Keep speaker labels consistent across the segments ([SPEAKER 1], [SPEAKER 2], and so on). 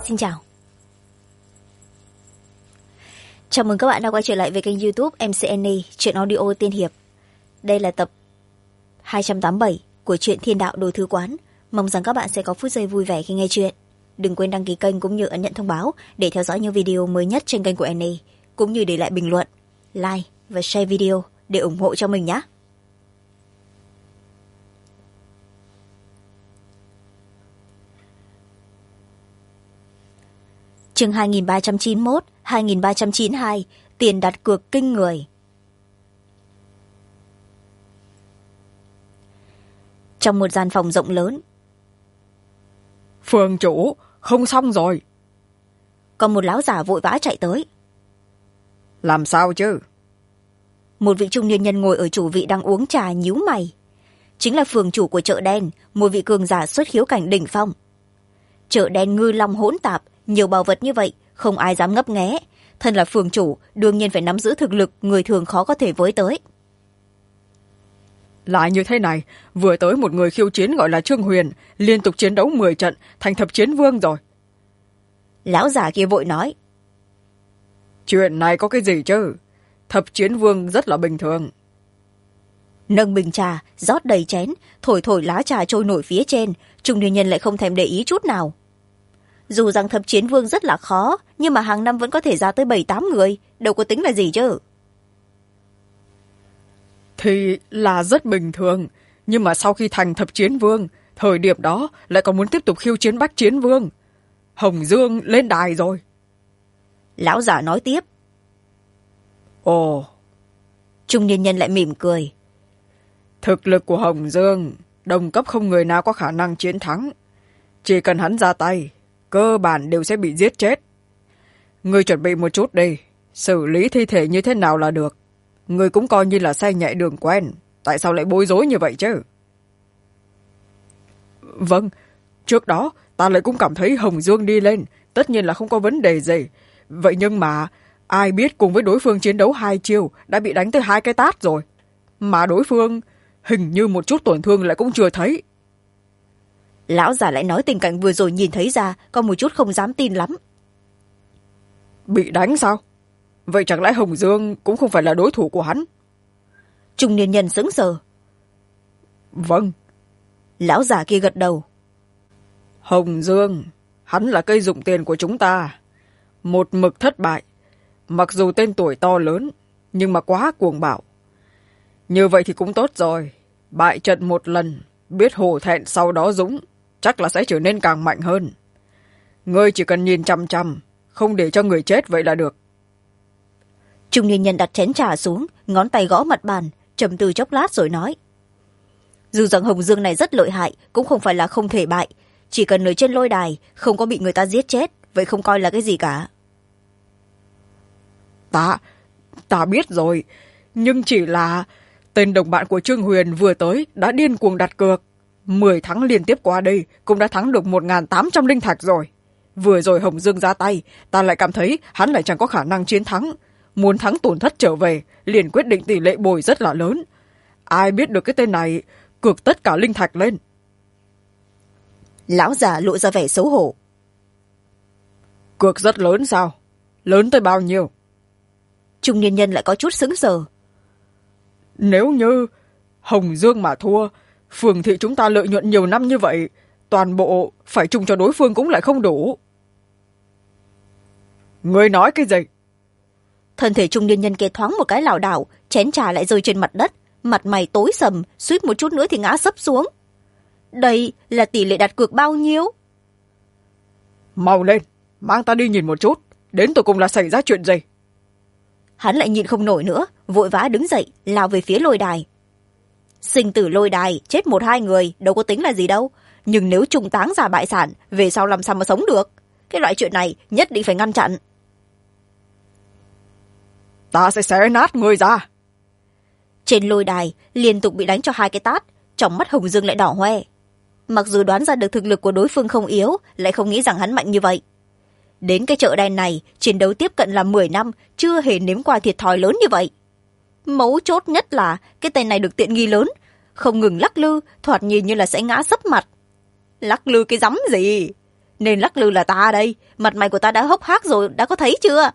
[SPEAKER 1] Xin chào. Chào mừng các bạn đã quay trở lại với kênh YouTube MCNA Truyện Audio Tiên Hiệp. Đây là tập 287 của truyện Thiên Đạo Đồ Thư Quán. Mong rằng các bạn sẽ có phút giây vui vẻ khi nghe chuyện. Đừng quên đăng ký kênh cũng như ấn nhận thông báo để theo dõi những video mới nhất trên kênh của NA, cũng như để lại bình luận, like và share video để ủng hộ cho mình nhé. Chương 2391, 2392, tiền đặt cược kinh người. Trong một gian phòng rộng lớn.
[SPEAKER 2] Phường chủ, không xong rồi.
[SPEAKER 1] Có một lão giả vội vã chạy tới.
[SPEAKER 2] Làm sao chứ?
[SPEAKER 1] Một vị trung niên nhân ngồi ở chủ vị đang uống trà nhíu mày. Chính là phường chủ của chợ đen, một vị cường giả xuất khiếu cảnh đỉnh phong. Chợ đen ngư long hỗn tạp, nhiều bảo vật như vậy, không ai dám ngấp nghé. Thân là phường chủ, đương nhiên phải nắm giữ thực lực người thường khó có thể với tới.
[SPEAKER 2] Lại như thế này, vừa tới một người khiêu chiến gọi là Trương Huyền, liên tục chiến đấu 10 trận, thành thập chiến vương rồi.
[SPEAKER 1] Lão giả kia vội nói.
[SPEAKER 2] Chuyện này có cái gì chứ? Thập chiến vương rất là bình thường.
[SPEAKER 1] Nâng bình trà, rót đầy chén, thổi thổi lá trà trôi nổi phía trên, trung niên nhân lại không thèm để ý chút nào. Dù rằng thập chiến vương rất là khó, nhưng mà hàng năm vẫn có thể ra tới 7-8 người, đâu có tính là gì chứ.
[SPEAKER 2] Thì là rất bình thường, nhưng mà sau khi thành thập chiến vương, thời điểm đó lại còn muốn tiếp tục khiêu chiến bách chiến vương. Hồng Dương lên đài rồi.
[SPEAKER 1] Lão giả nói tiếp.
[SPEAKER 2] Ồ.
[SPEAKER 1] Trung niên nhân lại mỉm cười.
[SPEAKER 2] Thực lực của Hồng Dương, đồng cấp không người nào có khả năng chiến thắng. Chỉ cần hắn ra tay, cơ bản đều sẽ bị giết chết. Ngươi chuẩn bị một chút đi, xử lý thi thể như thế nào là được. Ngươi cũng coi như là say nhẹ đường quen, tại sao lại bối rối như vậy chứ? Vâng, trước đó ta lại cũng cảm thấy Hồng Dương đi lên, tất nhiên là không có vấn đề gì. Vậy nhưng mà, ai biết cùng với đối phương chiến đấu 2 chiêu đã bị đánh tới 2 cái tát rồi. Mà đối phương hình như một chút tổn thương lại cũng chưa thấy.
[SPEAKER 1] Lão giả lại nói tình cảnh vừa rồi nhìn thấy ra, có một chút không dám tin lắm.
[SPEAKER 2] Bị đánh sao? Vậy chẳng lẽ Hồng Dương cũng không phải là đối thủ của hắn?
[SPEAKER 1] Trung niên nhân sững sờ.
[SPEAKER 2] Vâng.
[SPEAKER 1] Lão giả kia gật đầu.
[SPEAKER 2] Hồng Dương, hắn là cây dụng tiền của chúng ta. Một mực thất bại. Mặc dù tên tuổi to lớn, nhưng mà quá cuồng bạo. Như vậy thì cũng tốt rồi. Bại trận một lần, biết hổ thẹn sau đó dũng, chắc là sẽ trở nên càng mạnh hơn. Ngươi chỉ cần nhìn chằm chằm, không để cho người chết vậy là được.
[SPEAKER 1] Trung niên nhân đặt chén trà xuống, ngón tay gõ mặt bàn, trầm tư chốc lát rồi nói. Dù rằng Hồng Dương này rất lợi hại, cũng không phải là không thể bại. Chỉ cần ở trên lôi đài, không có bị người ta giết chết, vậy không coi là cái gì cả.
[SPEAKER 2] Ta biết rồi, nhưng chỉ là tên đồng bạn của Trương Huyền vừa tới đã điên cuồng đặt cược. 10 tháng liên tiếp qua đây cũng đã thắng được 1.800 linh thạch rồi. Vừa rồi Hồng Dương ra tay, ta lại cảm thấy hắn lại chẳng có khả năng chiến thắng. Muốn thắng tổn thất trở về, liền quyết định tỷ lệ bồi rất là lớn. Ai biết được cái tên này cược tất cả linh thạch lên.
[SPEAKER 1] Lão già lộ ra vẻ xấu hổ.
[SPEAKER 2] Cược rất lớn sao? Lớn tới bao nhiêu?
[SPEAKER 1] Trung niên nhân lại có chút sững sờ.
[SPEAKER 2] Nếu như Hồng Dương mà thua, phường thị chúng ta lợi nhuận nhiều năm như vậy, toàn bộ phải chung cho đối phương cũng lại không đủ. Ngươi nói cái gì?
[SPEAKER 1] Thân thể trung niên nhân kia thoáng một cái lảo đảo, chén trà lại rơi trên mặt đất, mặt mày tối sầm, suýt một chút nữa thì ngã sấp xuống. Đây là tỷ lệ đặt cược bao nhiêu?
[SPEAKER 2] Mau lên, mang ta đi nhìn một chút, đến tụi cùng là xảy ra chuyện gì?
[SPEAKER 1] Hắn lại nhịn không nổi nữa, vội vã đứng dậy, lao về phía lôi đài. Sinh tử lôi đài, chết 1-2 người, đâu có tính là gì đâu. Nhưng nếu trùng táng giả bại sản, về sau làm sao mà sống được? Cái loại chuyện này nhất định phải ngăn chặn.
[SPEAKER 2] Ta sẽ xé nát người ra.
[SPEAKER 1] Trên lôi đài, liên tục bị đánh cho 2 cái tát, trong mắt Hồng Dương lại đỏ hoe. Mặc dù đoán ra được thực lực của đối phương không yếu, lại không nghĩ rằng hắn mạnh như vậy. Đến cái chợ đen này, chiến đấu tiếp cận là 10 năm, chưa hề nếm qua thiệt thòi lớn như vậy. Mấu chốt nhất là cái tên này được tiện nghi lớn, không ngừng lắc lư, thoạt nhìn như là sẽ ngã sấp mặt. Lắc lư cái rắm gì? nên lắc lư là ta đây. Mặt mày của ta đã hốc hác rồi, đã có thấy chưa?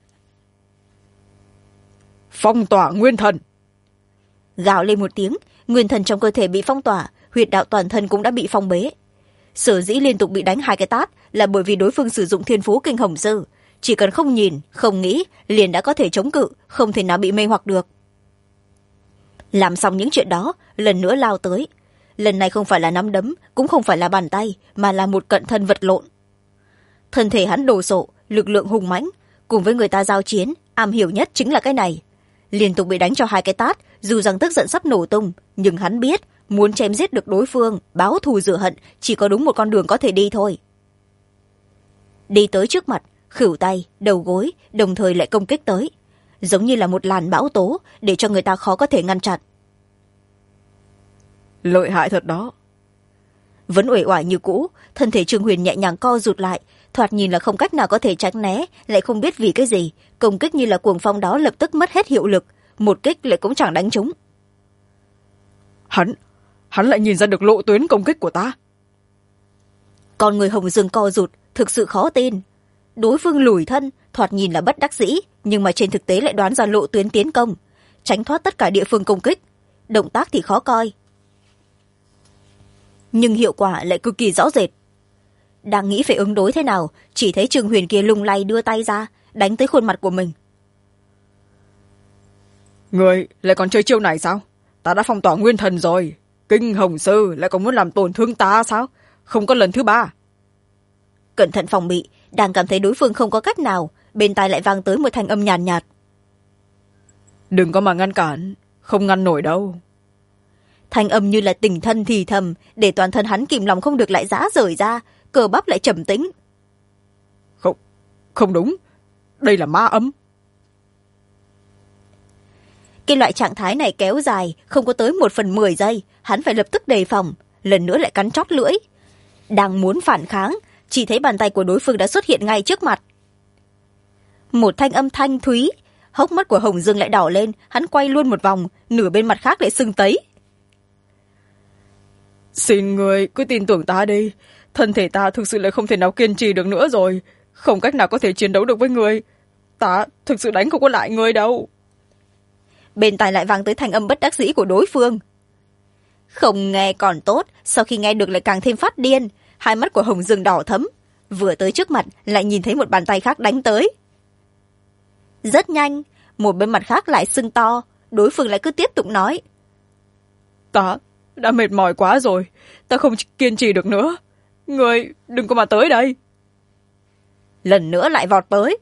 [SPEAKER 2] Phong tỏa nguyên thần.
[SPEAKER 1] Gào lên một tiếng, nguyên thần trong cơ thể bị phong tỏa, huyệt đạo toàn thân cũng đã bị phong bế. Sở dĩ liên tục bị đánh 2 cái tát là bởi vì đối phương sử dụng thiên phú kinh hồng sư, chỉ cần không nhìn không nghĩ liền đã có thể chống cự, không thể nào bị mê hoặc được. Làm xong những chuyện đó, lần nữa lao tới. Lần này không phải là nắm đấm, cũng không phải là bàn tay, mà là một cận thân vật lộn. Thân thể hắn đồ sộ, lực lượng hùng mãnh, cùng với người ta giao chiến, am hiểu nhất chính là cái này. Liên tục bị đánh cho 2 cái tát, dù rằng tức giận sắp nổ tung, nhưng hắn biết muốn chém giết được đối phương, báo thù rửa hận, chỉ có đúng một con đường có thể đi thôi. Đi tới trước mặt, khửu tay, đầu gối, đồng thời lại công kích tới, giống như là một làn bão tố, để cho người ta khó có thể ngăn chặn.
[SPEAKER 2] Lợi hại thật đó.
[SPEAKER 1] Vẫn uể oải như cũ, thân thể Trương Huyền nhẹ nhàng co rụt lại, thoạt nhìn là không cách nào có thể tránh né, lại không biết vì cái gì, công kích như là cuồng phong đó lập tức mất hết hiệu lực, một kích lại cũng chẳng đánh trúng.
[SPEAKER 2] Hắn lại nhìn ra được lộ tuyến công kích của ta.
[SPEAKER 1] Con người Hồng Dương co rụt, thực sự khó tin. Đối phương lùi thân, thoạt nhìn là bất đắc dĩ, nhưng mà trên thực tế lại đoán ra lộ tuyến tiến công, tránh thoát tất cả địa phương công kích. Động tác thì khó coi, nhưng hiệu quả lại cực kỳ rõ rệt. Đang nghĩ phải ứng đối thế nào, chỉ thấy Trương Huyền kia lung lay đưa tay ra, đánh tới khuôn mặt của mình.
[SPEAKER 2] Người lại còn chơi chiêu này sao? Ta đã phong tỏa nguyên thần rồi. Kinh hồng sư lại còn muốn làm tổn thương ta sao? Không có lần thứ 3.
[SPEAKER 1] Cẩn thận phòng bị, đang cảm thấy đối phương không có cách nào, bên tai lại vang tới một thanh âm nhàn nhạt.
[SPEAKER 2] Đừng có mà ngăn cản, không ngăn nổi đâu.
[SPEAKER 1] Thanh âm như là tình thân thì thầm, để toàn thân hắn kìm lòng không được lại giã rời ra, cơ bắp lại trầm tĩnh.
[SPEAKER 2] Không đúng, đây là ma âm.
[SPEAKER 1] Cái loại trạng thái này kéo dài, không có tới 1/10 giây, hắn phải lập tức đề phòng, lần nữa lại cắn chót lưỡi. Đang muốn phản kháng, chỉ thấy bàn tay của đối phương đã xuất hiện ngay trước mặt. Một thanh âm thanh thúy, hốc mắt của Hồng Dương lại đỏ lên, hắn quay luôn một vòng, nửa bên mặt khác lại sưng tấy.
[SPEAKER 2] Xin người cứ tin tưởng ta đi, thân thể ta thực sự lại không thể nào kiên trì được nữa rồi, không cách nào có thể chiến đấu được với người. Ta thực sự đánh không có lại người đâu.
[SPEAKER 1] Bên tai lại vang tới thanh âm bất đắc dĩ của đối phương. Không nghe còn tốt, sau khi nghe được lại càng thêm phát điên, hai mắt của Hồng Dương đỏ thấm, vừa tới trước mặt lại nhìn thấy một bàn tay khác đánh tới. Rất nhanh, một bên mặt khác lại sưng to, đối phương lại cứ tiếp tục nói.
[SPEAKER 2] Ta đã mệt mỏi quá rồi, ta không kiên trì được nữa. Người đừng có mà tới đây.
[SPEAKER 1] Lần nữa lại vọt tới.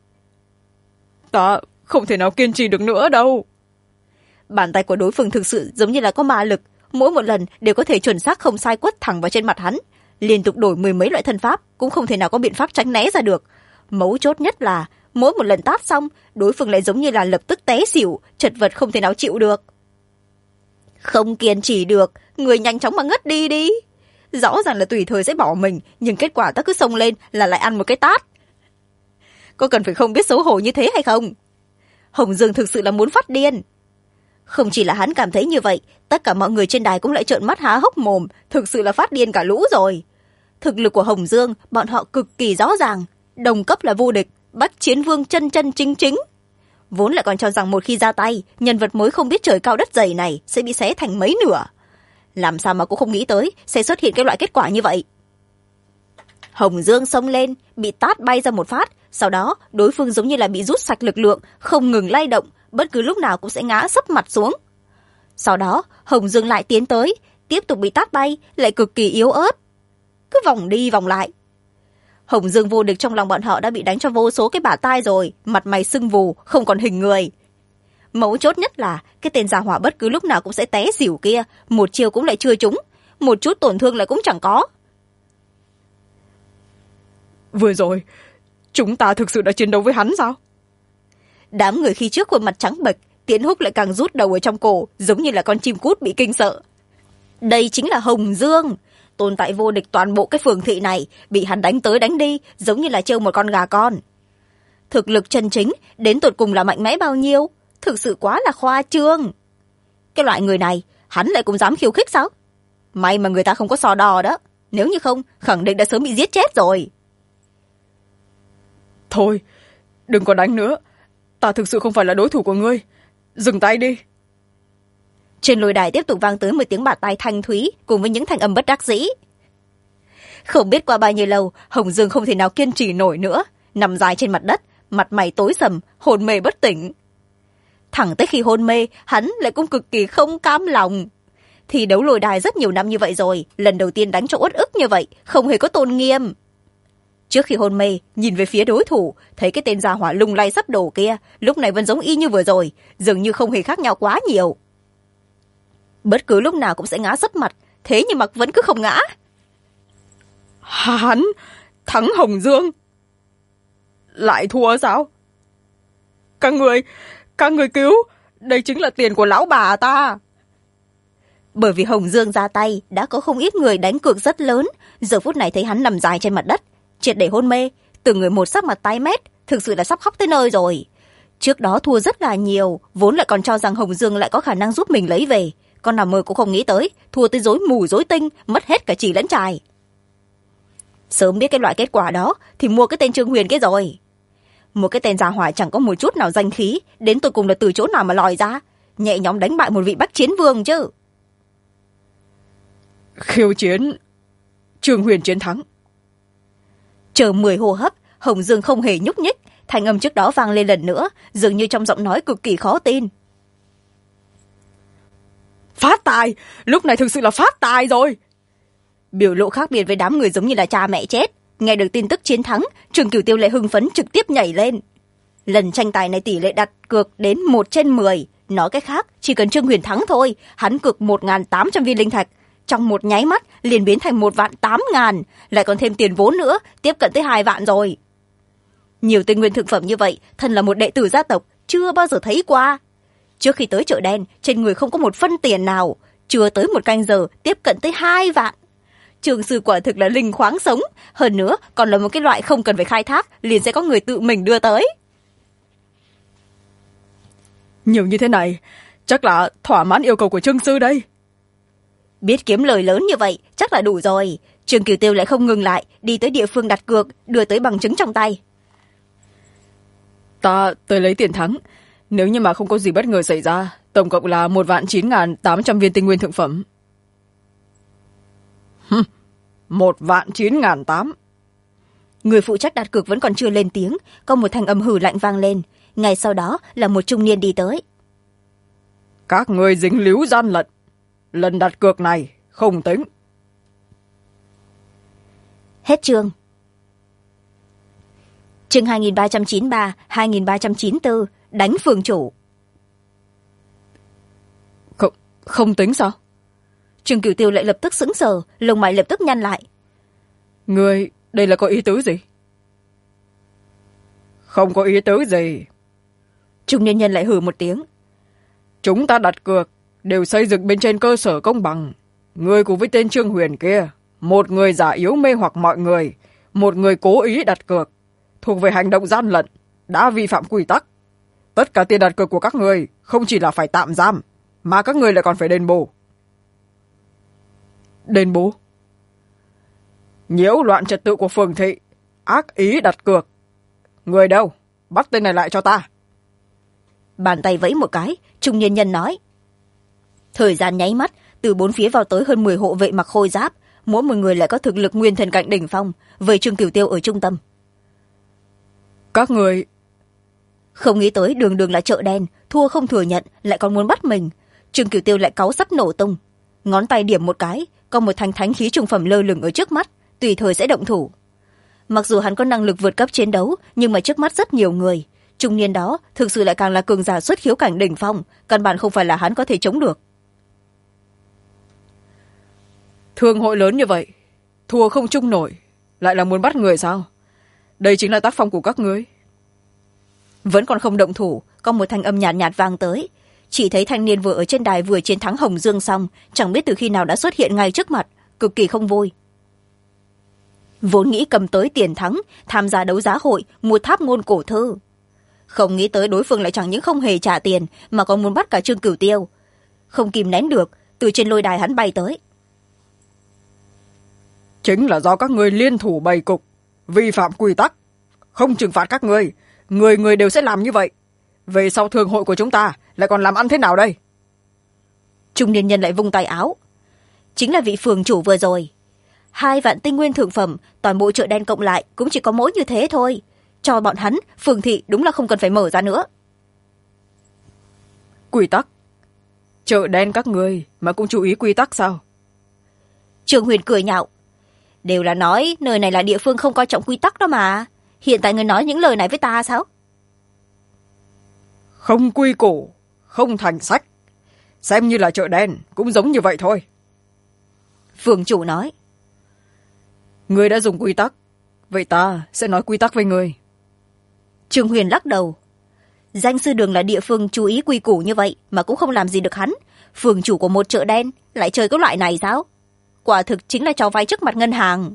[SPEAKER 2] Ta không thể nào kiên trì được nữa đâu.
[SPEAKER 1] Bàn tay của đối phương thực sự giống như là có ma lực, mỗi một lần đều có thể chuẩn xác không sai quất thẳng vào trên mặt hắn, liên tục đổi 10 mấy loại thân pháp, cũng không thể nào có biện pháp tránh né ra được. Mấu chốt nhất là mỗi một lần tát xong, đối phương lại giống như là lập tức té xỉu, chật vật không thể nào chịu được. Không kiên trì được, người nhanh chóng mà ngất đi đi. Rõ ràng là tùy thời sẽ bỏ mình, nhưng kết quả ta cứ xông lên là lại ăn một cái tát. Có cần phải không biết xấu hổ như thế hay không? Hồng Dương thực sự là muốn phát điên. Không chỉ là hắn cảm thấy như vậy, tất cả mọi người trên đài cũng lại trợn mắt há hốc mồm, thực sự là phát điên cả lũ rồi. Thực lực của Hồng Dương, bọn họ cực kỳ rõ ràng, đồng cấp là vô địch, bách chiến vương chân chân chính chính. Vốn lại còn cho rằng một khi ra tay, nhân vật mới không biết trời cao đất dày này sẽ bị xé thành mấy nửa. Làm sao mà cũng không nghĩ tới sẽ xuất hiện cái loại kết quả như vậy. Hồng Dương xông lên, bị tát bay ra một phát, sau đó đối phương giống như là bị rút sạch lực lượng, không ngừng lay động, bất cứ lúc nào cũng sẽ ngã sấp mặt xuống. Sau đó Hồng Dương lại tiến tới, tiếp tục bị tát bay, lại cực kỳ yếu ớt, cứ vòng đi vòng lại. Hồng Dương vô địch trong lòng bọn họ đã bị đánh cho vô số cái bả tai rồi, mặt mày sưng vù, không còn hình người. Mấu chốt nhất là cái tên già hỏa bất cứ lúc nào cũng sẽ té xỉu kia, một chiêu cũng lại chưa trúng, một chút tổn thương lại cũng chẳng có.
[SPEAKER 2] Vừa rồi chúng ta thực sự đã chiến đấu với hắn sao?
[SPEAKER 1] Đám người khi trước khuôn mặt trắng bệch, Tiến Húc lại càng rút đầu ở trong cổ, giống như là con chim cút bị kinh sợ. Đây chính là Hồng Dương, tồn tại vô địch toàn bộ cái phường thị này, bị hắn đánh tới đánh đi, giống như là trêu một con gà con. Thực lực chân chính đến tột cùng là mạnh mẽ bao nhiêu, thực sự quá là khoa trương. Cái loại người này, hắn lại cũng dám khiêu khích sao? May mà người ta không có sò đò đó, nếu như không, khẳng định đã sớm bị giết chết rồi.
[SPEAKER 2] Thôi, đừng có đánh nữa. Ta thực sự không phải là đối thủ của ngươi. Dừng tay đi.
[SPEAKER 1] Trên lôi đài tiếp tục vang tới một tiếng bạt tai thanh thúy cùng với những thanh âm bất đắc dĩ. Không biết qua bao nhiêu lâu, Hồng Dương không thể nào kiên trì nổi nữa, nằm dài trên mặt đất, mặt mày tối sầm, hôn mê bất tỉnh. Thẳng tới khi hôn mê, hắn lại cũng cực kỳ không cam lòng. Thi đấu lôi đài rất nhiều năm như vậy rồi, lần đầu tiên đánh cho uất ức như vậy, không hề có tôn nghiêm. Trước khi hôn mê, nhìn về phía đối thủ, thấy cái tên gia hỏa lung lay sắp đổ kia, lúc này vẫn giống y như vừa rồi, dường như không hề khác nhau quá nhiều. Bất cứ lúc nào cũng sẽ ngã sấp mặt, thế nhưng mà vẫn cứ không ngã.
[SPEAKER 2] Hắn thắng Hồng Dương. Lại thua sao? Các người cứu, đây chính là tiền của lão bà ta.
[SPEAKER 1] Bởi vì Hồng Dương ra tay, đã có không ít người đánh cược rất lớn, giờ phút này thấy hắn nằm dài trên mặt đất, triệt để hôn mê, từng người một sắc mặt tái mét, thực sự là sắp khóc tới nơi rồi. Trước đó thua rất là nhiều, vốn lại còn cho rằng Hồng Dương lại có khả năng giúp mình lấy về, con nào mơ cũng không nghĩ tới, thua tới rối mù rối tinh, mất hết cả chỉ lẫn trài. Sớm biết cái loại kết quả đó thì mua cái tên Trương Huyền cái rồi. Một cái tên gia hỏa chẳng có một chút nào danh khí, đến tôi cùng là từ chỗ nào mà lòi ra, nhẹ nhõm đánh bại một vị Bách Chiến Vương chứ.
[SPEAKER 2] Khiêu chiến, Trương Huyền chiến thắng.
[SPEAKER 1] Chờ 10 hô hấp, Hồng Dương không hề nhúc nhích, thanh âm trước đó vang lên lần nữa, dường như trong giọng nói cực kỳ khó tin.
[SPEAKER 2] Phát tài, lúc này thực sự là phát tài rồi.
[SPEAKER 1] Biểu lộ khác biệt với đám người giống như là cha mẹ chết. Nghe được tin tức chiến thắng, Trường Cửu Tiêu lại hưng phấn trực tiếp nhảy lên. Lần tranh tài này tỷ lệ đặt cược đến 1/10. Nói cách khác, chỉ cần Trương Huyền thắng thôi, hắn cược 1.800 viên linh thạch. Trong một nháy mắt liền biến thành 1.800.000, lại còn thêm tiền vốn nữa, tiếp cận tới 2 vạn rồi. Nhiều tinh nguyên thực phẩm như vậy, thân là một đệ tử gia tộc, chưa bao giờ thấy qua. Trước khi tới chợ đen, trên người không có một phân tiền nào, chưa tới một canh giờ tiếp cận tới 2 vạn. Trường sư quả thực là linh khoáng sống, hơn nữa còn là một cái loại không cần phải khai thác, liền sẽ có người tự mình đưa tới.
[SPEAKER 2] Nhiều như thế này, chắc là thỏa mãn yêu cầu của Trương sư đây.
[SPEAKER 1] Biết kiếm lời lớn như vậy, chắc là đủ rồi. Trường Cửu Tiêu lại không ngừng lại, đi tới địa phương đặt cược, đưa tới bằng chứng trong tay.
[SPEAKER 2] Ta tới lấy tiền thắng, nếu như mà không có gì bất ngờ xảy ra, tổng cộng là 1.9.800 viên tinh nguyên thượng phẩm. 1.9.800.
[SPEAKER 1] Người phụ trách đặt cược vẫn còn chưa lên tiếng, có một thanh âm hử lạnh vang lên. Ngay sau đó là một trung niên đi tới.
[SPEAKER 2] Các người dính líu gian lận, lần đặt cược này không tính.
[SPEAKER 1] Hết chương. Chương 2393, 2394, đánh phường chủ.
[SPEAKER 2] Không tính sao?
[SPEAKER 1] Trường Cửu Tiêu lại lập tức sững sờ, lông mày lập tức nhăn lại.
[SPEAKER 2] Ngươi, đây là có ý tứ gì? Không có ý tứ gì.
[SPEAKER 1] Trung niên nhân lại hừ một tiếng.
[SPEAKER 2] Chúng ta đặt cược đều xây dựng bên trên cơ sở công bằng. Ngươi cùng với tên Trương Huyền kia, một người giả yếu mê hoặc mọi người, một người cố ý đặt cược, thuộc về hành động gian lận, đã vi phạm quy tắc. Tất cả tiền đặt cược của các người không chỉ là phải tạm giam, mà các người lại còn phải đền bù. Đền bù? Nhiễu loạn trật tự của phường thị, ác ý đặt cược. Người đâu? Bắt tên này lại cho ta.
[SPEAKER 1] Bàn tay vẫy một cái, trung niên nhân nói. Thời gian nháy mắt, từ bốn phía vào tới hơn 10 hộ vệ mặc khôi giáp, mỗi một người lại có thực lực nguyên thần cảnh đỉnh phong, vây Trương Cửu Tiêu ở trung tâm.
[SPEAKER 2] Các người...
[SPEAKER 1] Không nghĩ tới đường đường là chợ đen, thua không thừa nhận, lại còn muốn bắt mình. Trương Cửu Tiêu lại cáu sắp nổ tung. Ngón tay điểm một cái, có một thanh thánh khí trung phẩm lơ lửng ở trước mắt, tùy thời sẽ động thủ. Mặc dù hắn có năng lực vượt cấp chiến đấu, nhưng mà trước mắt rất nhiều người. Trung niên đó thực sự lại càng là cường giả xuất khiếu cảnh đỉnh phong, căn bản không phải là hắn có thể chống được.
[SPEAKER 2] Thương hội lớn như vậy, thua không chung nổi, lại là muốn bắt người sao? Đây chính là tác phong của các ngươi.
[SPEAKER 1] Vẫn còn không động thủ, có một thanh âm nhạt nhạt vang tới. Chỉ thấy thanh niên vừa ở trên đài vừa chiến thắng Hồng Dương xong, chẳng biết từ khi nào đã xuất hiện ngay trước mặt, cực kỳ không vui. Vốn nghĩ cầm tới tiền thắng, tham gia đấu giá hội, mua tháp ngôn cổ thư. Không nghĩ tới đối phương lại chẳng những không hề trả tiền, mà còn muốn bắt cả Trương Cửu Tiêu. Không kìm nén được, từ trên lôi đài hắn bay tới.
[SPEAKER 2] Chính là do các ngươi liên thủ bày cục, vi phạm quy tắc. không trừng phạt các ngươi, người người đều sẽ làm như vậy. Về sau thường hội của chúng ta lại còn làm ăn thế nào đây?
[SPEAKER 1] Trung niên nhân lại vung tay áo. Chính là vị phường chủ vừa rồi. 2 vạn tinh nguyên thượng phẩm, toàn bộ chợ đen cộng lại cũng chỉ có mỗi như thế thôi. Cho bọn hắn, phường thị đúng là không cần phải mở ra nữa.
[SPEAKER 2] Quy tắc? Chợ đen các ngươi mà cũng chú ý quy tắc sao?
[SPEAKER 1] Trương Huyền cười nhạo. Đều là nói nơi này là địa phương không coi trọng quy tắc đó mà. Hiện tại người nói những lời này với ta sao?
[SPEAKER 2] Không quy củ, không thành sách. Xem như là chợ đen cũng giống như vậy thôi.
[SPEAKER 1] Phường chủ nói.
[SPEAKER 2] Ngươi đã dùng quy tắc, vậy ta sẽ nói quy tắc với ngươi.
[SPEAKER 1] Trương Huyền lắc đầu. Danh sư đường là địa phương chú ý quy củ như vậy mà cũng không làm gì được hắn. Phường chủ của một chợ đen lại chơi cái loại này sao? Quả thực chính là trò vay trước mặt ngân hàng.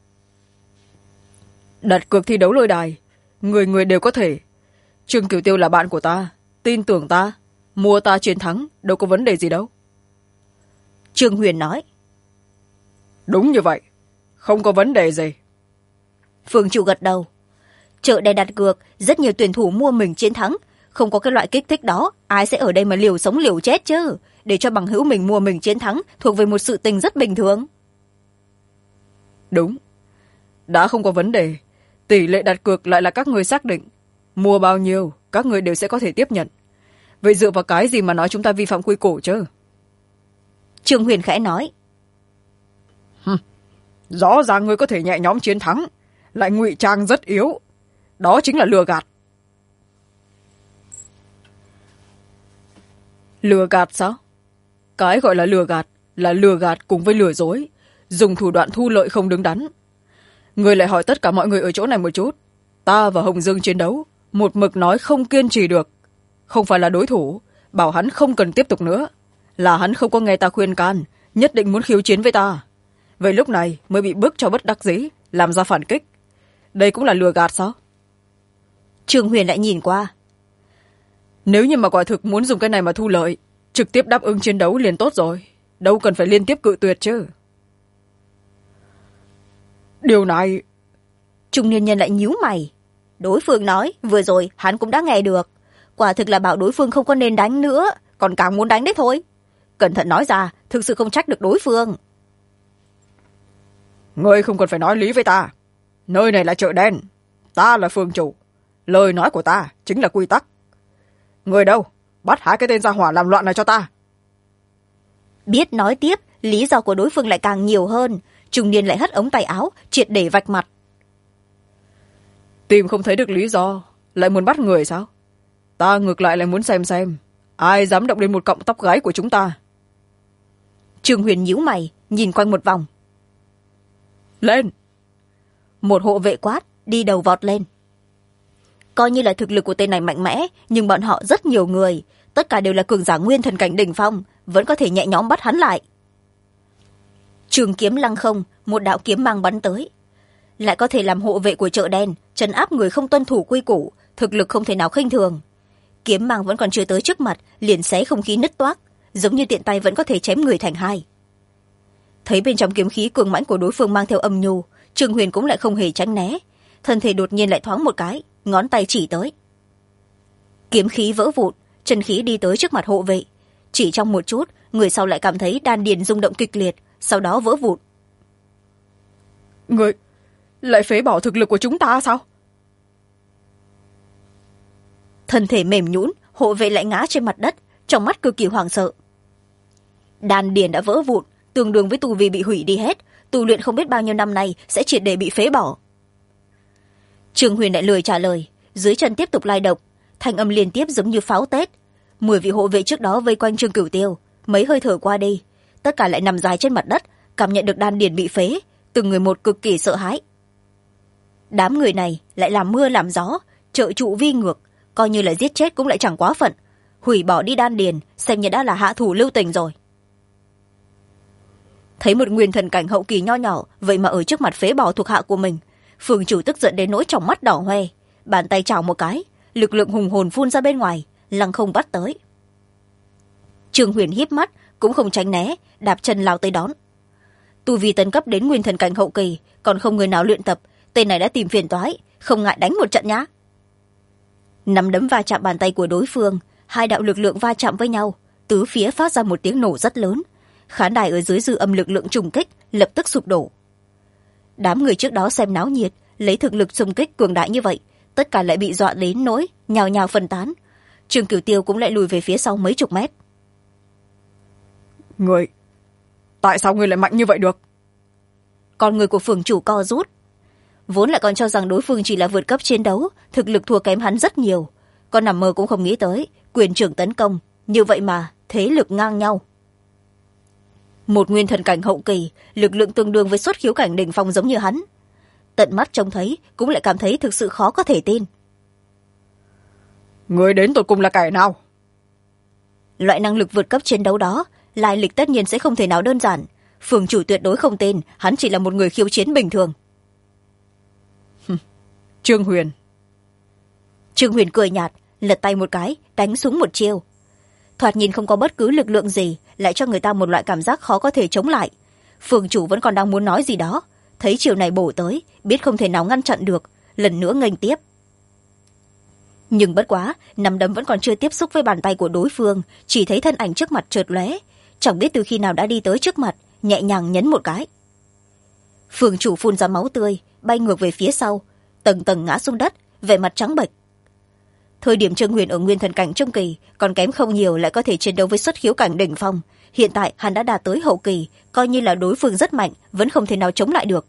[SPEAKER 2] Đặt cược thi đấu lôi đài, người người đều có thể. Trương Cửu Tiêu là bạn của ta, tin tưởng ta, mua ta chiến thắng, đâu có vấn đề gì đâu.
[SPEAKER 1] Trương Huyền nói.
[SPEAKER 2] Đúng như vậy, không có vấn đề gì.
[SPEAKER 1] Phường chủ gật đầu. Chợ đen đặt cược, rất nhiều tuyển thủ mua mình chiến thắng. Không có cái loại kích thích đó, ai sẽ ở đây mà liều sống liều chết chứ? Để cho bằng hữu mình mua mình chiến thắng thuộc về một sự tình rất bình thường.
[SPEAKER 2] Đúng. Đã không có vấn đề. Tỷ lệ đặt cược lại là các người xác định. Mua bao nhiêu, các người đều sẽ có thể tiếp nhận. Vậy dựa vào cái gì mà nói chúng ta vi phạm quy củ chứ?
[SPEAKER 1] Trương Huyền khẽ nói.
[SPEAKER 2] Rõ ràng người có thể nhẹ nhõm chiến thắng, lại ngụy trang rất yếu. Đó chính là lừa gạt. Lừa gạt sao? Cái gọi là lừa gạt cùng với lừa dối, dùng thủ đoạn thu lợi không đứng đắn. Người lại hỏi tất cả mọi người ở chỗ này một chút. Ta và Hồng Dương chiến đấu, một mực nói không kiên trì được. Không phải là đối thủ, bảo hắn không cần tiếp tục nữa. Là hắn không có nghe ta khuyên can, nhất định muốn khiêu chiến với ta. Vậy lúc này mới bị bức cho bất đắc dĩ, làm ra phản kích. Đây cũng là lừa gạt sao?
[SPEAKER 1] Trương Huyền lại nhìn qua.
[SPEAKER 2] Nếu như mà quả thực muốn dùng cái này mà thu lợi, trực tiếp đáp ứng chiến đấu liền tốt rồi. Đâu cần phải liên tiếp cự tuyệt chứ. Điều này...
[SPEAKER 1] Trung niên nhân lại nhíu mày. Đối phương nói, vừa rồi hắn cũng đã nghe được. Quả thực là bảo đối phương không có nên đánh nữa, còn càng muốn đánh đấy thôi. Cẩn thận nói ra, thực sự không trách được đối phương.
[SPEAKER 2] Ngươi không cần phải nói lý với ta. Nơi này là chợ đen. Ta là phường chủ. Lời nói của ta chính là quy tắc. Người đâu? Bắt 2 cái tên gia hỏa làm loạn này cho ta.
[SPEAKER 1] Biết nói tiếp, lý do của đối phương lại càng nhiều hơn. Trung niên lại hất ống tay áo, triệt để vạch mặt.
[SPEAKER 2] Tìm không thấy được lý do, lại muốn bắt người sao? Ta ngược lại lại muốn xem ai dám động đến một cọng tóc gáy của chúng ta.
[SPEAKER 1] Trương Huyền nhíu mày, nhìn quanh một vòng.
[SPEAKER 2] Lên!
[SPEAKER 1] Một hộ vệ quát, đi đầu vọt lên. Coi như là thực lực của tên này mạnh mẽ, nhưng bọn họ rất nhiều người, tất cả đều là cường giả nguyên thần cảnh đỉnh phong, vẫn có thể nhẹ nhõm bắt hắn lại. Trường kiếm lăng không, một đạo kiếm mang bắn tới. Lại có thể làm hộ vệ của chợ đen, trấn áp người không tuân thủ quy củ, thực lực không thể nào khinh thường. Kiếm mang vẫn còn chưa tới trước mặt, liền xé không khí nứt toác, giống như tiện tay vẫn có thể chém người thành hai. Thấy bên trong kiếm khí cường mãnh của đối phương mang theo âm nhu, Trương Huyền cũng lại không hề tránh né, thân thể đột nhiên lại thoáng một cái, ngón tay chỉ tới. Kiếm khí vỡ vụn, chân khí đi tới trước mặt hộ vệ. Chỉ trong một chút, người sau lại cảm thấy đan điền rung động kịch liệt, sau đó vỡ vụn.
[SPEAKER 2] Người lại phế bỏ thực lực của chúng ta sao?
[SPEAKER 1] Thân thể mềm nhũn, hộ vệ lại ngã trên mặt đất, trong mắt cực kỳ hoảng sợ. Đan điền đã vỡ vụn, tương đương với tu vi bị hủy đi hết, tu luyện không biết bao nhiêu năm nay sẽ triệt để bị phế bỏ. Trương Huyền lại lười trả lời, dưới chân tiếp tục lai động, thanh âm liên tiếp giống như pháo tết. 10 vị hộ vệ trước đó vây quanh Trương Cửu Tiêu, mấy hơi thở qua đi, tất cả lại nằm dài trên mặt đất, cảm nhận được đan điền bị phế, từng người một cực kỳ sợ hãi. Đám người này lại làm mưa làm gió, trợ trụ vi ngược, coi như là giết chết cũng lại chẳng quá phận, hủy bỏ đi đan điền, xem như đã là hạ thủ lưu tình rồi. Thấy một nguyên thần cảnh hậu kỳ nho nhỏ, vậy mà ở trước mặt phế bỏ thuộc hạ của mình, phường chủ tức giận đến nỗi trong mắt đỏ hoe, bàn tay chảo một cái, lực lượng hùng hồn phun ra bên ngoài, lăng không bắt tới. Trương Huyền híp mắt, cũng không tránh né, đạp chân lao tới đón. Tu vi tấn cấp đến nguyên thần cảnh hậu kỳ, còn không người nào luyện tập, tên này đã tìm phiền toái, không ngại đánh một trận nhá. Nắm đấm va chạm bàn tay của đối phương, hai đạo lực lượng va chạm với nhau, tứ phía phát ra một tiếng nổ rất lớn. Khán đài ở dưới dư âm lực lượng trùng kích lập tức sụp đổ. Đám người trước đó xem náo nhiệt, lấy thực lực xung kích cường đại như vậy, tất cả lại bị dọa đến nỗi nhào nhào phân tán. Trương Cửu Tiêu cũng lại lùi về phía sau mấy chục mét.
[SPEAKER 2] Người, tại sao người lại mạnh như vậy được?
[SPEAKER 1] Con người của phường chủ co rút. Vốn lại còn cho rằng đối phương chỉ là vượt cấp chiến đấu, thực lực thua kém hắn rất nhiều, con nằm mơ cũng không nghĩ tới quyền trưởng tấn công như vậy mà thế lực ngang nhau. Một nguyên thần cảnh hậu kỳ, lực lượng tương đương với xuất khiếu cảnh đỉnh phong giống như hắn, tận mắt trông thấy cũng lại cảm thấy thực sự khó có thể tin.
[SPEAKER 2] Người đến tột cùng là kẻ nào?
[SPEAKER 1] Loại năng lực vượt cấp chiến đấu đó, lai lịch tất nhiên sẽ không thể nào đơn giản. Phường chủ tuyệt đối không tin hắn chỉ là một người khiêu chiến bình thường.
[SPEAKER 2] Trương Huyền.
[SPEAKER 1] Trương Huyền cười nhạt, lật tay một cái, đánh xuống một chiêu. Thoạt nhìn không có bất cứ lực lượng gì, lại cho người ta một loại cảm giác khó có thể chống lại. Phường chủ vẫn còn đang muốn nói gì đó, thấy chiều này bổ tới, biết không thể nào ngăn chặn được, lần nữa nghênh tiếp. Nhưng bất quá, nắm đấm vẫn còn chưa tiếp xúc với bàn tay của đối phương, chỉ thấy thân ảnh trước mặt chợt lóe, chẳng biết từ khi nào đã đi tới trước mặt, nhẹ nhàng nhấn một cái. Phường chủ phun ra máu tươi, bay ngược về phía sau, tầng tầng ngã xuống đất, vẻ mặt trắng bệch. Thời điểm Trương Huyền ở nguyên thần cảnh trung kỳ, còn kém không nhiều lại có thể chiến đấu với xuất khiếu cảnh đỉnh phong. Hiện tại hắn đã đạt tới hậu kỳ, coi như là đối phương rất mạnh, vẫn không thể nào chống lại được.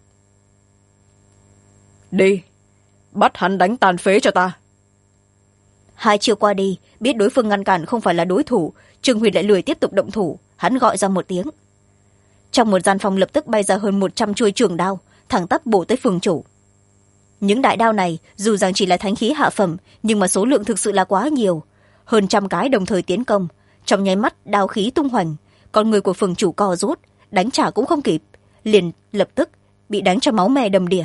[SPEAKER 2] Đi, bắt hắn đánh tàn phế cho ta.
[SPEAKER 1] Hai chiều qua đi, biết đối phương ngăn cản không phải là đối thủ, Trương Huyền lại lười tiếp tục động thủ, hắn gọi ra một tiếng. Trong một gian phòng lập tức bay ra hơn 100 chuôi trường đao, thẳng tắp bổ tới phường chủ. Những đại đao này dù rằng chỉ là thánh khí hạ phẩm, nhưng mà số lượng thực sự là quá nhiều, hơn 100 cái đồng thời tiến công. Trong nháy mắt đao khí tung hoành, con người của phường chủ co rút, đánh trả cũng không kịp, liền lập tức bị đánh cho máu me đầm đìa.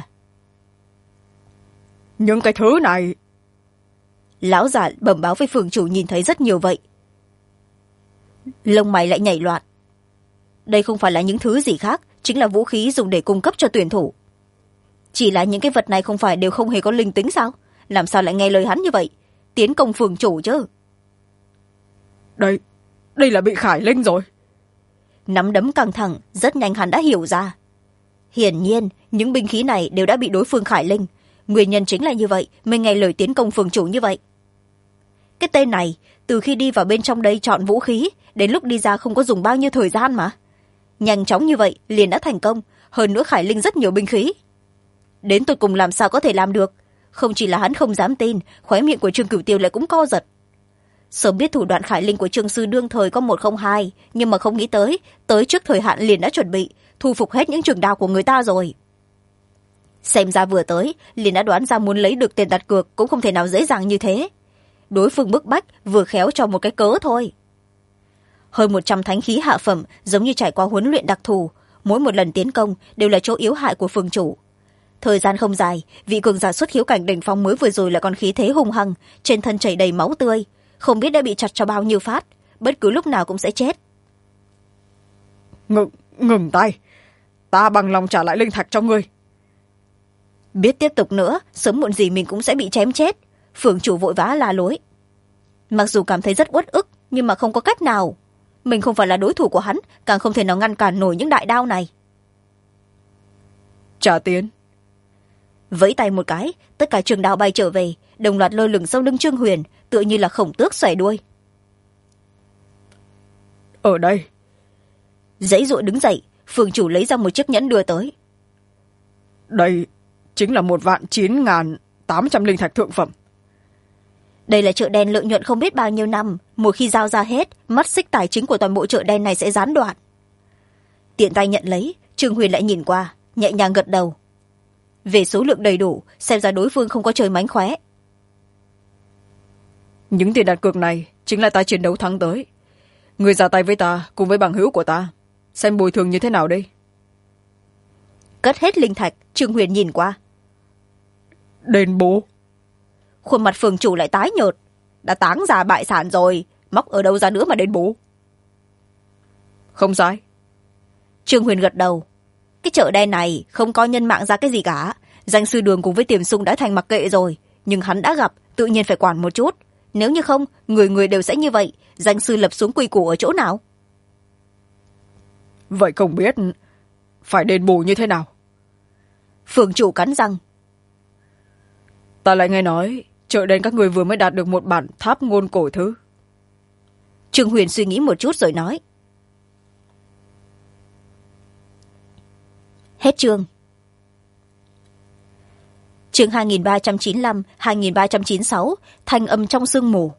[SPEAKER 2] Những cái thứ này...
[SPEAKER 1] Lão giả bẩm báo với phường chủ nhìn thấy rất nhiều vậy. Lông mày lại nhảy loạn. Đây không phải là những thứ gì khác, chính là vũ khí dùng để cung cấp cho tuyển thủ. Chỉ là những cái vật này không phải đều không hề có linh tính sao? Làm sao lại nghe lời hắn như vậy? Tiến công phường chủ chứ.
[SPEAKER 2] Đây là bị khải linh rồi.
[SPEAKER 1] Nắm đấm căng thẳng, rất nhanh hắn đã hiểu ra. Hiển nhiên, những binh khí này đều đã bị đối phương khải linh. Nguyên nhân chính là như vậy, mới nghe lời tiến công phường chủ như vậy. Cái tên này, từ khi đi vào bên trong đây chọn vũ khí, đến lúc đi ra không có dùng bao nhiêu thời gian mà. Nhanh chóng như vậy, liền đã thành công, hơn nữa khải linh rất nhiều binh khí. Đến tột cùng làm sao có thể làm được? Không chỉ là hắn không dám tin, khóe miệng của Trương Cửu Tiêu lại cũng co giật. Sớm biết thủ đoạn khải linh của Trương sư đương thời có 102, nhưng mà không nghĩ tới trước thời hạn liền đã chuẩn bị, thu phục hết những trường đao của người ta rồi. Xem ra vừa tới, liền đã đoán ra muốn lấy được tiền đặt cược cũng không thể nào dễ dàng như thế. Đối phương bức bách, vừa khéo cho một cái cớ thôi. Hơn 100 thánh khí hạ phẩm, giống như trải qua huấn luyện đặc thù, mỗi một lần tiến công đều là chỗ yếu hại của phường chủ. Thời gian không dài, vị cường giả xuất khiếu cảnh đỉnh phong mới vừa rồi là còn khí thế hung hăng, trên thân chảy đầy máu tươi, không biết đã bị chặt cho bao nhiêu phát, bất cứ lúc nào cũng sẽ chết.
[SPEAKER 2] Ngừng tay, ta bằng lòng trả lại linh thạch cho ngươi.
[SPEAKER 1] Biết tiếp tục nữa, sớm muộn gì mình cũng sẽ bị chém chết. Phường chủ vội vã la lối. Mặc dù cảm thấy rất uất ức, nhưng mà không có cách nào. Mình không phải là đối thủ của hắn, càng không thể nào ngăn cản nổi những đại đao này.
[SPEAKER 2] Trả tiền.
[SPEAKER 1] Vẫy tay một cái, tất cả trường đao bay trở về, đồng loạt lơ lửng sau lưng Trương Huyền, tựa như là khổng tước xòe đuôi.
[SPEAKER 2] Ở đây.
[SPEAKER 1] Dãy dụa đứng dậy, phường chủ lấy ra một chiếc nhẫn đưa tới.
[SPEAKER 2] Đây chính là 1.9.800 linh thạch thượng phẩm.
[SPEAKER 1] Đây là chợ đen lợi nhuận không biết bao nhiêu năm, một khi giao ra hết, mắt xích tài chính của toàn bộ chợ đen này sẽ gián đoạn. Tiện tay nhận lấy, Trương Huyền lại nhìn qua, nhẹ nhàng gật đầu. Về số lượng đầy đủ, xem ra đối phương không có chơi mánh khóe.
[SPEAKER 2] Những tiền đặt cược này chính là ta chiến đấu thắng tới. Người ra tay với ta cùng với bằng hữu của ta, xem bồi thường như thế nào đây.
[SPEAKER 1] Cất hết linh thạch, Trương Huyền nhìn qua.
[SPEAKER 2] Đền bù.
[SPEAKER 1] Khuôn mặt phường chủ lại tái nhợt. Đã táng ra bại sản rồi, móc ở đâu ra nữa mà đền bù.
[SPEAKER 2] Không sai.
[SPEAKER 1] Trương Huyền gật đầu. Cái chợ đen này không coi nhân mạng ra cái gì cả, danh sư Đường cùng với Tiềm Sung đã thành mặc kệ rồi, nhưng hắn đã gặp, tự nhiên phải quản một chút. Nếu như không, người người đều sẽ như vậy, danh sư lập xuống quy củ ở chỗ nào?
[SPEAKER 2] Vậy không biết phải đền bù như thế nào?
[SPEAKER 1] Phường chủ cắn răng.
[SPEAKER 2] Ta lại nghe nói chợ đen các người vừa mới đạt được một bản tháp ngôn cổ thư.
[SPEAKER 1] Trương Huyền suy nghĩ một chút rồi nói. Hết chương. Chương 2395, 2396, thanh âm trong sương mù.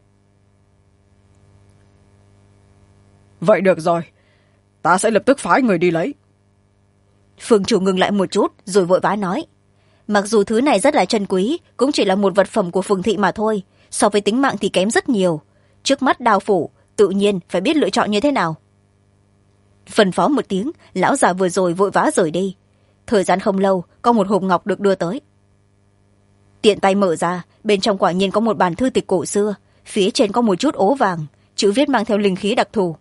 [SPEAKER 2] Vậy được rồi, ta sẽ lập tức phái người đi lấy.
[SPEAKER 1] Phường chủ ngừng lại một chút rồi vội vã nói. Mặc dù thứ này rất là chân quý, cũng chỉ là một vật phẩm của phường thị mà thôi, so với tính mạng thì kém rất nhiều. Trước mắt Đao phủ, tự nhiên phải biết lựa chọn như thế nào. Phân phó một tiếng, lão già vừa rồi vội vã rời đi. Thời gian không lâu, có một hộp ngọc được đưa tới. Tiện tay mở ra, bên trong quả nhiên có một bản thư tịch cổ xưa, phía trên có một chút ố vàng, chữ viết mang theo linh khí đặc thù.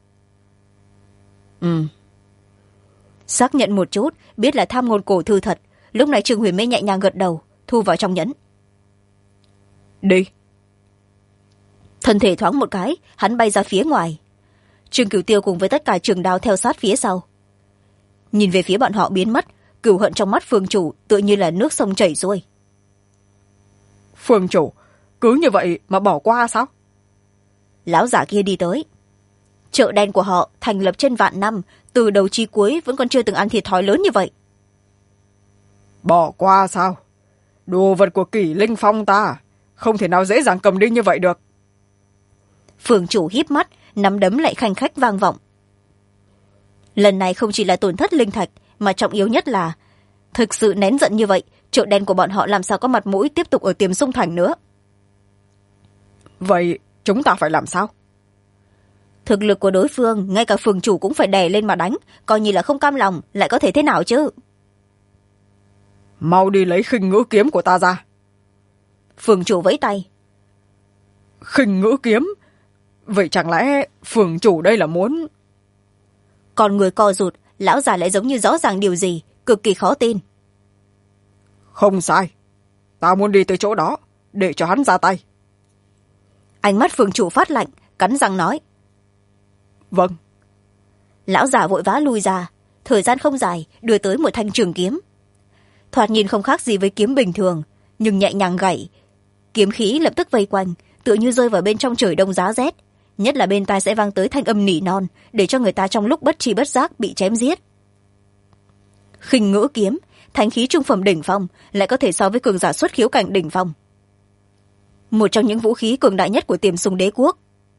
[SPEAKER 1] Xác nhận một chút, biết là tham ngôn cổ thư thật, lúc này Trương Huyền mới nhẹ nhàng gật đầu, thu vào trong nhẫn.
[SPEAKER 2] Đi.
[SPEAKER 1] Thân thể thoáng một cái, hắn bay ra phía ngoài. Trương Cửu Tiêu cùng với tất cả trường đao theo sát phía sau. Nhìn về phía bọn họ biến mất, cửu hận trong mắt Phương chủ tựa như là nước sông chảy xuôi.
[SPEAKER 2] Phương chủ, cứ như vậy mà bỏ qua sao?
[SPEAKER 1] Lão giả kia đi tới. Chợ đen của họ thành lập trên vạn năm, từ đầu chí cuối vẫn còn chưa từng ăn thiệt thòi lớn như vậy.
[SPEAKER 2] Bỏ qua sao? Đồ vật của Kỷ Linh Phong ta không thể nào dễ dàng cầm đi như vậy được.
[SPEAKER 1] Phường chủ híp mắt, nắm đấm lại khanh khách vang vọng. Lần này không chỉ là tổn thất linh thạch, mà trọng yếu nhất là thực sự nén giận như vậy, chợ đen của bọn họ làm sao có mặt mũi tiếp tục ở Tiềm Sung Thành nữa.
[SPEAKER 2] Vậy chúng ta phải làm sao?
[SPEAKER 1] Thực lực của đối phương, ngay cả phường chủ cũng phải đè lên mà đánh, coi như là không cam lòng, lại có thể thế nào chứ?
[SPEAKER 2] Mau đi lấy khinh ngữ kiếm của ta ra.
[SPEAKER 1] Phường chủ vẫy tay.
[SPEAKER 2] Khinh ngữ kiếm? Vậy chẳng lẽ phường chủ đây là muốn...
[SPEAKER 1] Còn người co rụt, lão già lại giống như rõ ràng điều gì, cực kỳ khó tin.
[SPEAKER 2] Không sai, ta muốn đi tới chỗ đó, để cho hắn ra tay.
[SPEAKER 1] Ánh mắt phường chủ phát lạnh, cắn răng nói.
[SPEAKER 2] Vâng.
[SPEAKER 1] Lão già vội vã lui ra, thời gian không dài, đưa tới một thanh trường kiếm. Thoạt nhìn không khác gì với kiếm bình thường, nhưng nhẹ nhàng gảy. Kiếm khí lập tức vây quanh, tựa như rơi vào bên trong trời đông giá rét, nhất là bên tai sẽ vang tới thanh âm nỉ non, để cho người ta trong lúc bất tri bất giác bị chém giết. Khinh ngữ kiếm, thánh khí trung phẩm đỉnh phong, lại có thể so với cường giả xuất khiếu cảnh đỉnh phong. Một trong những vũ khí cường đại nhất của Tiềm Sung Đế quốc.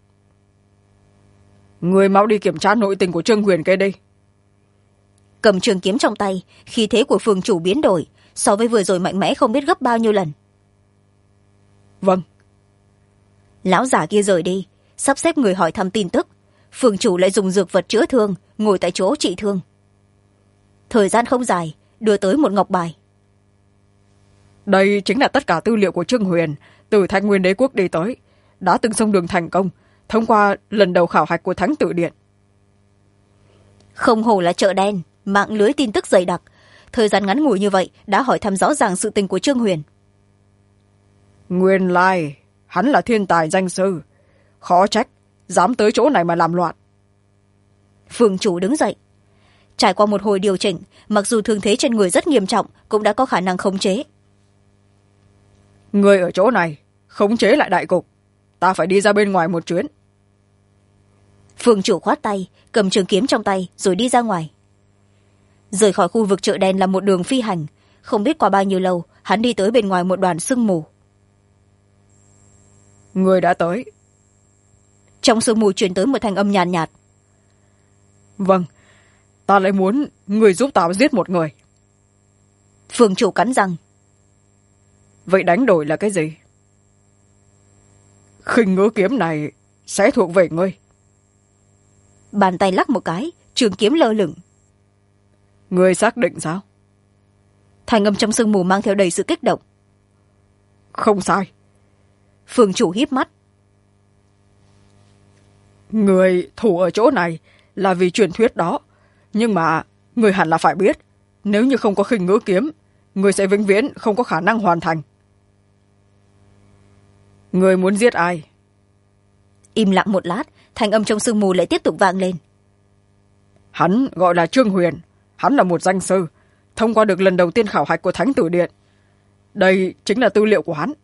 [SPEAKER 2] Người mau đi kiểm tra nội tình của Trương Huyền kia đi.
[SPEAKER 1] Cầm trường kiếm trong tay, khí thế của phường chủ biến đổi, so với vừa rồi mạnh mẽ không biết gấp bao nhiêu lần.
[SPEAKER 2] Vâng.
[SPEAKER 1] Lão giả kia rời đi, sắp xếp người hỏi thăm tin tức. Phường chủ lại dùng dược vật chữa thương, ngồi tại chỗ trị thương. Thời gian không dài, đưa tới một ngọc bài.
[SPEAKER 2] Đây chính là tất cả tư liệu của Trương Huyền, từ Thanh Nguyên Đế quốc đi tới, đã từng xông đường thành công, thông qua lần đầu khảo hạch của Thánh Tử Điện.
[SPEAKER 1] Không hổ là chợ đen, mạng lưới tin tức dày đặc. Thời gian ngắn ngủi như vậy đã hỏi thăm rõ ràng sự tình của Trương Huyền.
[SPEAKER 2] Nguyên lai, hắn là thiên tài danh sư. Khó trách, dám tới chỗ này mà làm loạn.
[SPEAKER 1] Phường chủ đứng dậy. Trải qua một hồi điều chỉnh, mặc dù thương thế trên người rất nghiêm trọng, cũng đã có khả năng khống chế.
[SPEAKER 2] Người ở chỗ này, khống chế lại đại cục. Ta phải đi ra bên ngoài một chuyến.
[SPEAKER 1] Phường chủ khoát tay, cầm trường kiếm trong tay, rồi đi ra ngoài. Rời khỏi khu vực chợ đen là một đường phi hành. Không biết qua bao nhiêu lâu, hắn đi tới bên ngoài một đoàn sương mù.
[SPEAKER 2] Người đã tới.
[SPEAKER 1] Trong sương mù truyền tới một thanh âm nhàn nhạt.
[SPEAKER 2] Vâng, ta lại muốn người giúp ta giết một người.
[SPEAKER 1] Phường chủ cắn răng.
[SPEAKER 2] Vậy đánh đổi là cái gì? Khinh ngữ kiếm này sẽ thuộc về ngươi.
[SPEAKER 1] Bàn tay lắc một cái, trường kiếm lơ lửng.
[SPEAKER 2] Ngươi xác định sao?
[SPEAKER 1] Thanh âm trong sương mù mang theo đầy sự kích động.
[SPEAKER 2] Không sai.
[SPEAKER 1] Phường chủ híp mắt.
[SPEAKER 2] Người thủ ở chỗ này là vì truyền thuyết đó. Nhưng mà người hẳn là phải biết, nếu như không có khinh ngữ kiếm, người sẽ vĩnh viễn không có khả năng hoàn thành. Người muốn giết ai?
[SPEAKER 1] Im lặng một lát, thanh âm trong sương mù lại tiếp tục vang lên.
[SPEAKER 2] Hắn gọi là Trương Huyền. Hắn là một danh sư, thông qua được lần đầu tiên khảo hạch của Thánh Tử Điện. Đây chính là tư liệu của hắn.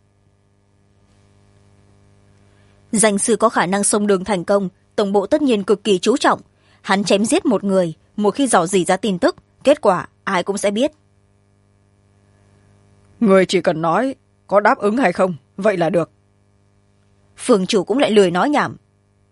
[SPEAKER 1] Danh sư có khả năng xông đường thành công, tổng bộ tất nhiên cực kỳ chú trọng. Hắn chém giết một người, một khi dò dỉ ra tin tức, kết quả ai cũng sẽ biết.
[SPEAKER 2] Người chỉ cần nói có đáp ứng hay không, vậy là được.
[SPEAKER 1] Phường chủ cũng lại lười nói nhảm.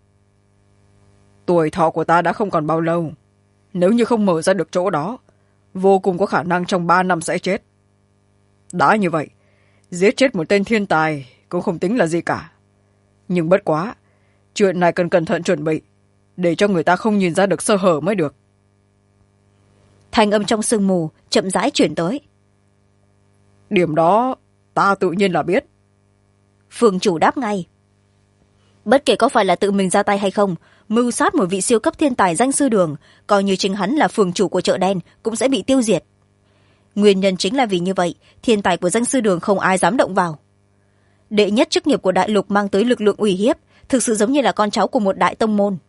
[SPEAKER 2] Tuổi thọ của ta đã không còn bao lâu. Nếu như không mở ra được chỗ đó, vô cùng có khả năng trong 3 năm sẽ chết. Đã như vậy, giết chết một tên thiên tài cũng không tính là gì cả. Nhưng bất quá, chuyện này cần cẩn thận chuẩn bị, để cho người ta không nhìn ra được sơ hở mới được.
[SPEAKER 1] Thanh âm trong sương mù chậm rãi chuyển tới.
[SPEAKER 2] Điểm đó ta tự nhiên là biết.
[SPEAKER 1] Phường chủ đáp ngay. Bất kể có phải là tự mình ra tay hay không, mưu sát một vị siêu cấp thiên tài danh sư đường, coi như chính hắn là phường chủ của chợ đen cũng sẽ bị tiêu diệt. Nguyên nhân chính là vì như vậy, thiên tài của danh sư đường không ai dám động vào. Đệ nhất chức nghiệp của đại lục mang tới lực lượng uy hiếp, thực sự giống như là con cháu của một đại tông môn.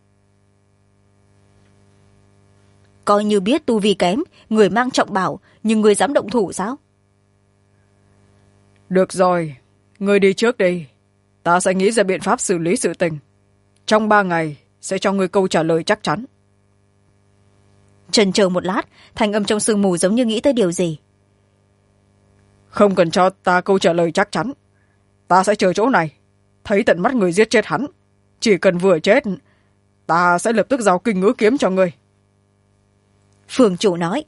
[SPEAKER 1] Coi như biết tu vi kém, người mang trọng bảo, nhưng người dám động thủ sao?
[SPEAKER 2] Được rồi, người đi trước đi. Ta sẽ nghĩ ra biện pháp xử lý sự tình. Trong 3 ngày sẽ cho người câu trả lời chắc chắn.
[SPEAKER 1] Chần chờ một lát, thanh âm trong sương mù giống như nghĩ tới điều gì.
[SPEAKER 2] Không cần cho ta câu trả lời chắc chắn. Ta sẽ chờ chỗ này, thấy tận mắt người giết chết hắn. Chỉ cần vừa chết, ta sẽ lập tức giao kinh ngữ kiếm cho người.
[SPEAKER 1] Phường chủ nói.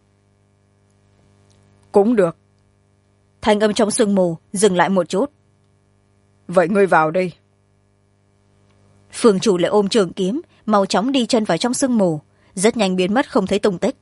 [SPEAKER 2] Cũng được.
[SPEAKER 1] Thanh âm trong sương mù dừng lại một chút.
[SPEAKER 2] Vậy ngươi vào đi.
[SPEAKER 1] Phường chủ lại ôm trường kiếm, mau chóng đi chân vào trong sương mù, rất nhanh biến mất không thấy tung tích.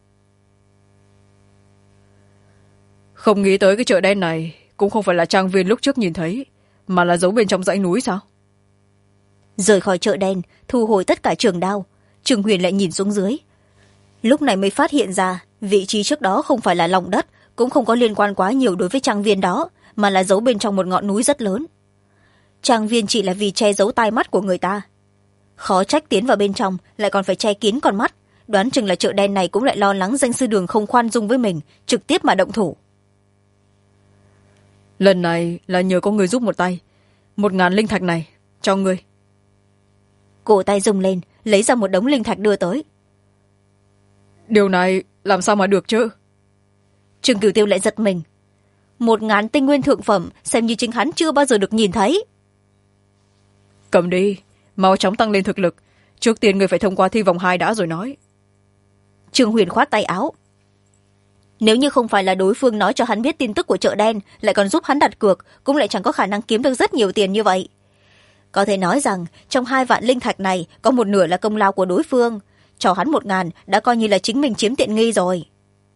[SPEAKER 2] Không nghĩ tới cái chợ đen này cũng không phải là trang viên lúc trước nhìn thấy, mà là giấu bên trong dãy núi sao?
[SPEAKER 1] Rời khỏi chợ đen, thu hồi tất cả trường đao, Trương Huyền lại nhìn xuống dưới. Lúc này mới phát hiện ra vị trí trước đó không phải là lòng đất, cũng không có liên quan quá nhiều đối với trang viên đó, mà là giấu bên trong một ngọn núi rất lớn. Trang viên chỉ là vì che giấu tai mắt của người ta. Khó trách tiến vào bên trong lại còn phải che kín con mắt, đoán chừng là chợ đen này cũng lại lo lắng danh sư đường không khoan dung với mình, trực tiếp mà động thủ.
[SPEAKER 2] Lần này là nhờ có người giúp một tay. 1000 linh thạch này cho ngươi.
[SPEAKER 1] Cổ tay rung lên, lấy ra một đống linh thạch đưa tới.
[SPEAKER 2] Điều này làm sao mà được chứ?
[SPEAKER 1] Trương Cửu Tiêu lại giật mình. 1000 tinh nguyên thượng phẩm, xem như chính hắn chưa bao giờ được nhìn thấy.
[SPEAKER 2] Cầm đi, mau chóng tăng lên thực lực. Trước tiên người phải thông qua thi vòng 2 đã rồi nói.
[SPEAKER 1] Trương Huyền khoát tay áo. Nếu như không phải là đối phương nói cho hắn biết tin tức của chợ đen, lại còn giúp hắn đặt cược, cũng lại chẳng có khả năng kiếm được rất nhiều tiền như vậy. Có thể nói rằng trong 2 vạn linh thạch này có một nửa là công lao của đối phương. Cho hắn 1000 đã coi như là chính mình chiếm tiện nghi rồi.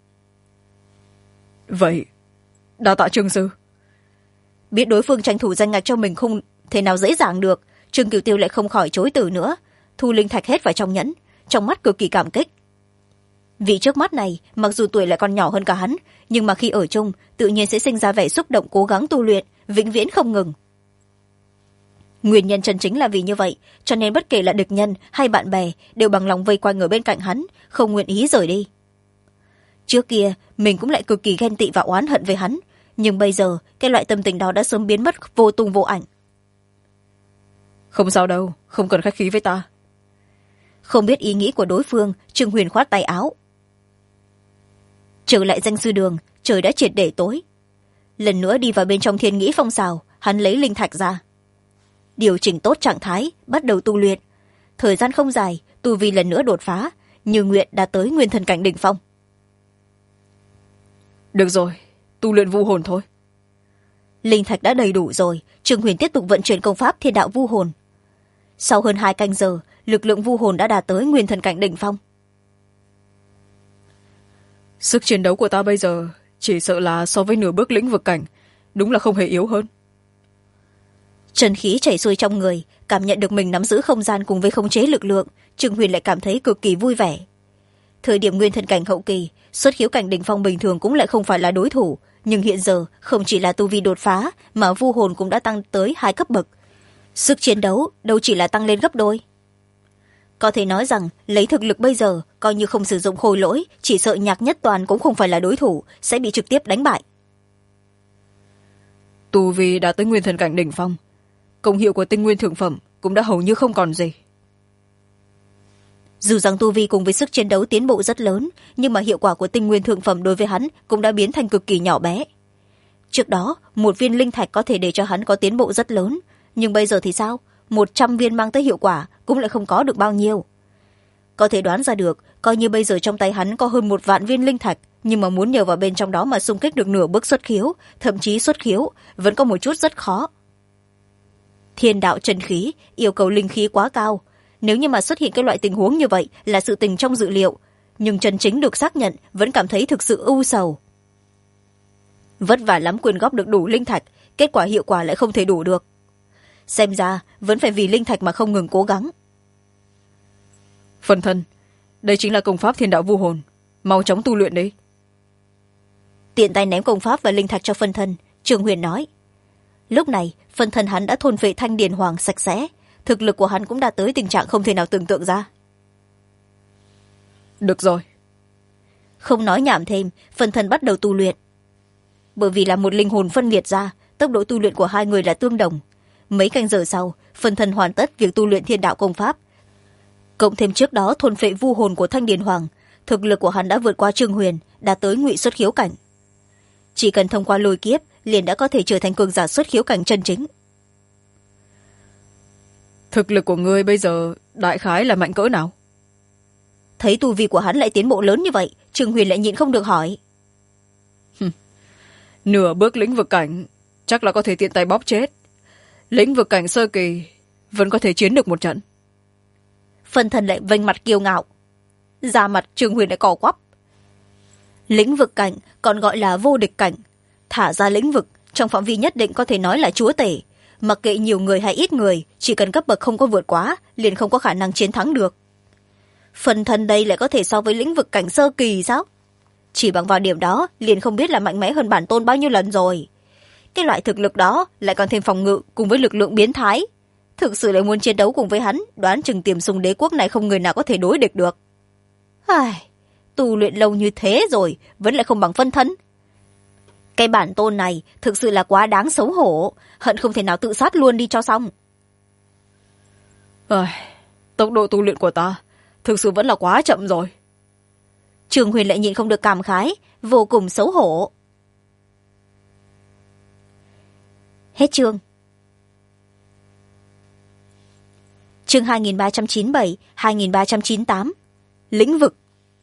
[SPEAKER 2] Vậy đa tạ Trương sư.
[SPEAKER 1] Biết đối phương tranh thủ danh ngạch cho mình không thể nào dễ dàng được, Trương Cửu Tiêu lại không khỏi chối từ nữa, thu linh thạch hết vào trong nhẫn, trong mắt cực kỳ cảm kích. Vị trước mắt này mặc dù tuổi lại còn nhỏ hơn cả hắn, nhưng mà khi ở chung tự nhiên sẽ sinh ra vẻ xúc động cố gắng tu luyện, vĩnh viễn không ngừng. Nguyên nhân chân chính là vì như vậy, cho nên bất kể là địch nhân hay bạn bè đều bằng lòng vây quanh ở bên cạnh hắn, không nguyện ý rời đi. Trước kia mình cũng lại cực kỳ ghen tị và oán hận với hắn, nhưng bây giờ cái loại tâm tình đó đã sớm biến mất vô tung vô ảnh.
[SPEAKER 2] Không sao đâu, không cần khách khí với ta.
[SPEAKER 1] Không biết ý nghĩ của đối phương, Trương Huyền khoát tay áo. Trở lại danh sư đường, trời đã triệt để tối. Lần nữa đi vào bên trong thiên nghĩ phong xào, hắn lấy linh thạch ra. Điều chỉnh tốt trạng thái, bắt đầu tu luyện. Thời gian không dài, tu vi lần nữa đột phá, như nguyện đã tới nguyên thần cảnh đỉnh phong.
[SPEAKER 2] Được rồi, tu luyện vu hồn thôi.
[SPEAKER 1] Linh thạch đã đầy đủ rồi, Trương Huyền tiếp tục vận chuyển công pháp thiên đạo vu hồn. Sau hơn 2 canh giờ, lực lượng vu hồn đã đạt tới nguyên thần cảnh đỉnh phong.
[SPEAKER 2] Sức chiến đấu của ta bây giờ chỉ sợ là so với nửa bước lĩnh vực cảnh, đúng là không hề yếu hơn.
[SPEAKER 1] Chân khí chảy xuôi trong người, cảm nhận được mình nắm giữ không gian cùng với khống chế lực lượng, Trương Huyền lại cảm thấy cực kỳ vui vẻ. Thời điểm nguyên thần cảnh hậu kỳ, xuất khiếu cảnh đỉnh phong bình thường cũng lại không phải là đối thủ, nhưng hiện giờ không chỉ là tu vi đột phá mà vu hồn cũng đã tăng tới 2 cấp bậc. Sức chiến đấu đâu chỉ là tăng lên gấp đôi. Có thể nói rằng lấy thực lực bây giờ, coi như không sử dụng khôi lỗi, chỉ sợ Nhạc Nhất Toàn cũng không phải là đối thủ, sẽ bị trực tiếp đánh bại.
[SPEAKER 2] Tu vi đã tới nguyên thần cảnh đỉnh phong, công hiệu của tinh nguyên thượng phẩm cũng đã hầu như không còn gì.
[SPEAKER 1] Dù rằng tu vi cùng với sức chiến đấu tiến bộ rất lớn, nhưng mà hiệu quả của tinh nguyên thượng phẩm đối với hắn cũng đã biến thành cực kỳ nhỏ bé. Trước đó, 1 viên linh thạch có thể để cho hắn có tiến bộ rất lớn, nhưng bây giờ thì sao? 100 viên mang tới hiệu quả cũng lại không có được bao nhiêu. Có thể đoán ra được, coi như bây giờ trong tay hắn có hơn 1 vạn viên linh thạch, nhưng mà muốn nhờ vào bên trong đó mà xung kích được nửa bước xuất khiếu, thậm chí xuất khiếu, vẫn có một chút rất khó. Thiên đạo chân khí yêu cầu linh khí quá cao, nếu như mà xuất hiện cái loại tình huống như vậy là sự tình trong dự liệu, nhưng chân chính được xác nhận vẫn cảm thấy thực sự ưu sầu. Vất vả lắm quyên góp được đủ linh thạch, kết quả hiệu quả lại không thể đủ được. Xem ra vẫn phải vì linh thạch mà không ngừng cố gắng.
[SPEAKER 2] Phân thân, đây chính là công pháp thiên đạo vu hồn, mau chóng tu luyện đi.
[SPEAKER 1] Tiện tay ném công pháp và linh thạch cho phân thân, Trường Huyền nói. Lúc này phân thân hắn đã thôn phệ thanh điền hoàng sạch sẽ, thực lực của hắn cũng đã tới tình trạng không thể nào tưởng tượng ra.
[SPEAKER 2] Được rồi.
[SPEAKER 1] Không nói nhảm thêm, phân thân bắt đầu tu luyện. Bởi vì là một linh hồn phân liệt ra, tốc độ tu luyện của hai người là tương đồng. Mấy canh giờ sau, phân thân hoàn tất việc tu luyện thiên đạo công pháp. Cộng thêm trước đó thôn phệ vu hồn của thanh điền hoàng, thực lực của hắn đã vượt qua Trương Huyền, đạt tới ngụy xuất khiếu cảnh. Chỉ cần thông qua lôi kiếp, liền đã có thể trở thành cường giả xuất khiếu cảnh chân chính.
[SPEAKER 2] Thực lực của ngươi bây giờ đại khái là mạnh cỡ nào?
[SPEAKER 1] Thấy tu vi của hắn lại tiến bộ lớn như vậy, Trương Huyền lại nhịn không được hỏi.
[SPEAKER 2] Nửa bước lĩnh vực cảnh chắc là có thể tiện tay bóp chết. Lĩnh vực cảnh sơ kỳ vẫn có thể chiến được một trận.
[SPEAKER 1] Phân thân lại vênh mặt kiêu ngạo. Da mặt Trương Huyền lại cò quắp. Lĩnh vực cảnh còn gọi là vô địch cảnh. Thả ra lĩnh vực, trong phạm vi nhất định có thể nói là chúa tể. Mặc kệ nhiều người hay ít người, chỉ cần cấp bậc không có vượt quá, liền không có khả năng chiến thắng được. Phân thân đây lại có thể so với lĩnh vực cảnh sơ kỳ sao? Chỉ bằng vào điểm đó, liền không biết là mạnh mẽ hơn bản tôn bao nhiêu lần rồi. Cái loại thực lực đó lại còn thêm phòng ngự cùng với lực lượng biến thái. Thực sự lại muốn chiến đấu cùng với hắn, đoán chừng Tiềm Sùng Đế quốc này không người nào có thể đối địch được. Tu luyện lâu như thế rồi, vẫn lại không bằng phân thân. Cái bản tôn này thực sự là quá đáng xấu hổ, hận không thể nào tự sát luôn đi cho xong.
[SPEAKER 2] Tốc độ tu luyện của ta thực sự vẫn là quá chậm rồi.
[SPEAKER 1] Trường Huyền lại nhịn không được cảm khái, vô cùng xấu hổ. Hết chương. Chương 2397, 2398. Lĩnh vực.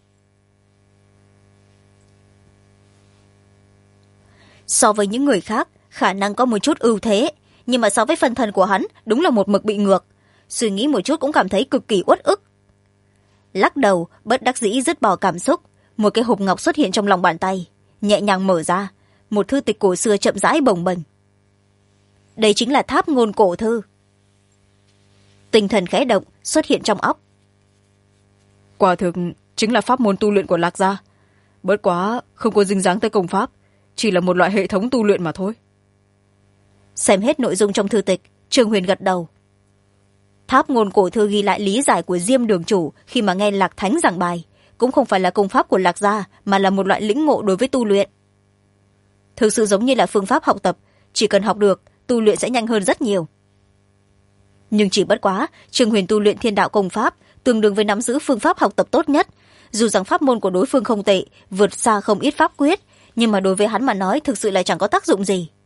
[SPEAKER 1] So với những người khác, khả năng có một chút ưu thế, nhưng mà so với phân thân của hắn, đúng là một mực bị ngược. Suy nghĩ một chút cũng cảm thấy cực kỳ uất ức. Lắc đầu, bất đắc dĩ dứt bỏ cảm xúc, một cái hộp ngọc xuất hiện trong lòng bàn tay, nhẹ nhàng mở ra, một thư tịch cổ xưa chậm rãi bồng bềnh. Đây chính là tháp ngôn cổ thư. Tinh thần khẽ động, xuất hiện trong óc.
[SPEAKER 2] Quả thực chính là pháp môn tu luyện của Lạc gia. Bớt quá không có dính dáng tới công pháp, chỉ là một loại hệ thống tu luyện mà thôi.
[SPEAKER 1] Xem hết nội dung trong thư tịch, Trương Huyền gật đầu. Tháp ngôn cổ thư ghi lại lý giải của Diêm đường chủ khi mà nghe Lạc Thánh giảng bài, cũng không phải là công pháp của Lạc gia, mà là một loại lĩnh ngộ đối với tu luyện. Thực sự giống như là phương pháp học tập, chỉ cần học được, tu luyện sẽ nhanh hơn rất nhiều. Nhưng chỉ bất quá, Trương Huyền tu luyện thiên đạo công pháp tương đương với nắm giữ phương pháp học tập tốt nhất. Dù rằng pháp môn của đối phương không tệ, vượt xa không ít pháp quyết, nhưng mà đối với hắn mà nói thực sự là chẳng có tác dụng gì.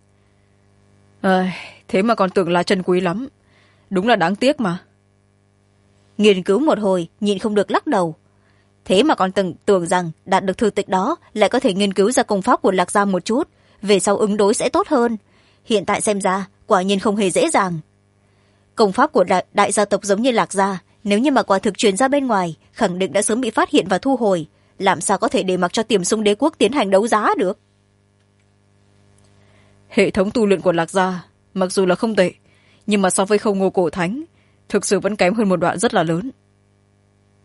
[SPEAKER 2] Thế mà còn tưởng là chân quý lắm. Đúng là đáng tiếc mà.
[SPEAKER 1] Nghiên cứu một hồi, nhịn không được lắc đầu. Thế mà còn tưởng rằng đạt được thư tịch đó lại có thể nghiên cứu ra công pháp của Lạc gia một chút, về sau ứng đối sẽ tốt hơn. Hiện tại xem ra, quả nhiên không hề dễ dàng. Công pháp của đại gia tộc giống như Lạc gia, nếu như mà quả thực truyền ra bên ngoài, khẳng định đã sớm bị phát hiện và thu hồi. Làm sao có thể để mặc cho Tiềm Sung Đế quốc tiến hành đấu giá được?
[SPEAKER 2] Hệ thống tu luyện của Lạc gia mặc dù là không tệ, nhưng mà so với Không Ngô Cổ Thánh, thực sự vẫn kém hơn một đoạn rất là lớn.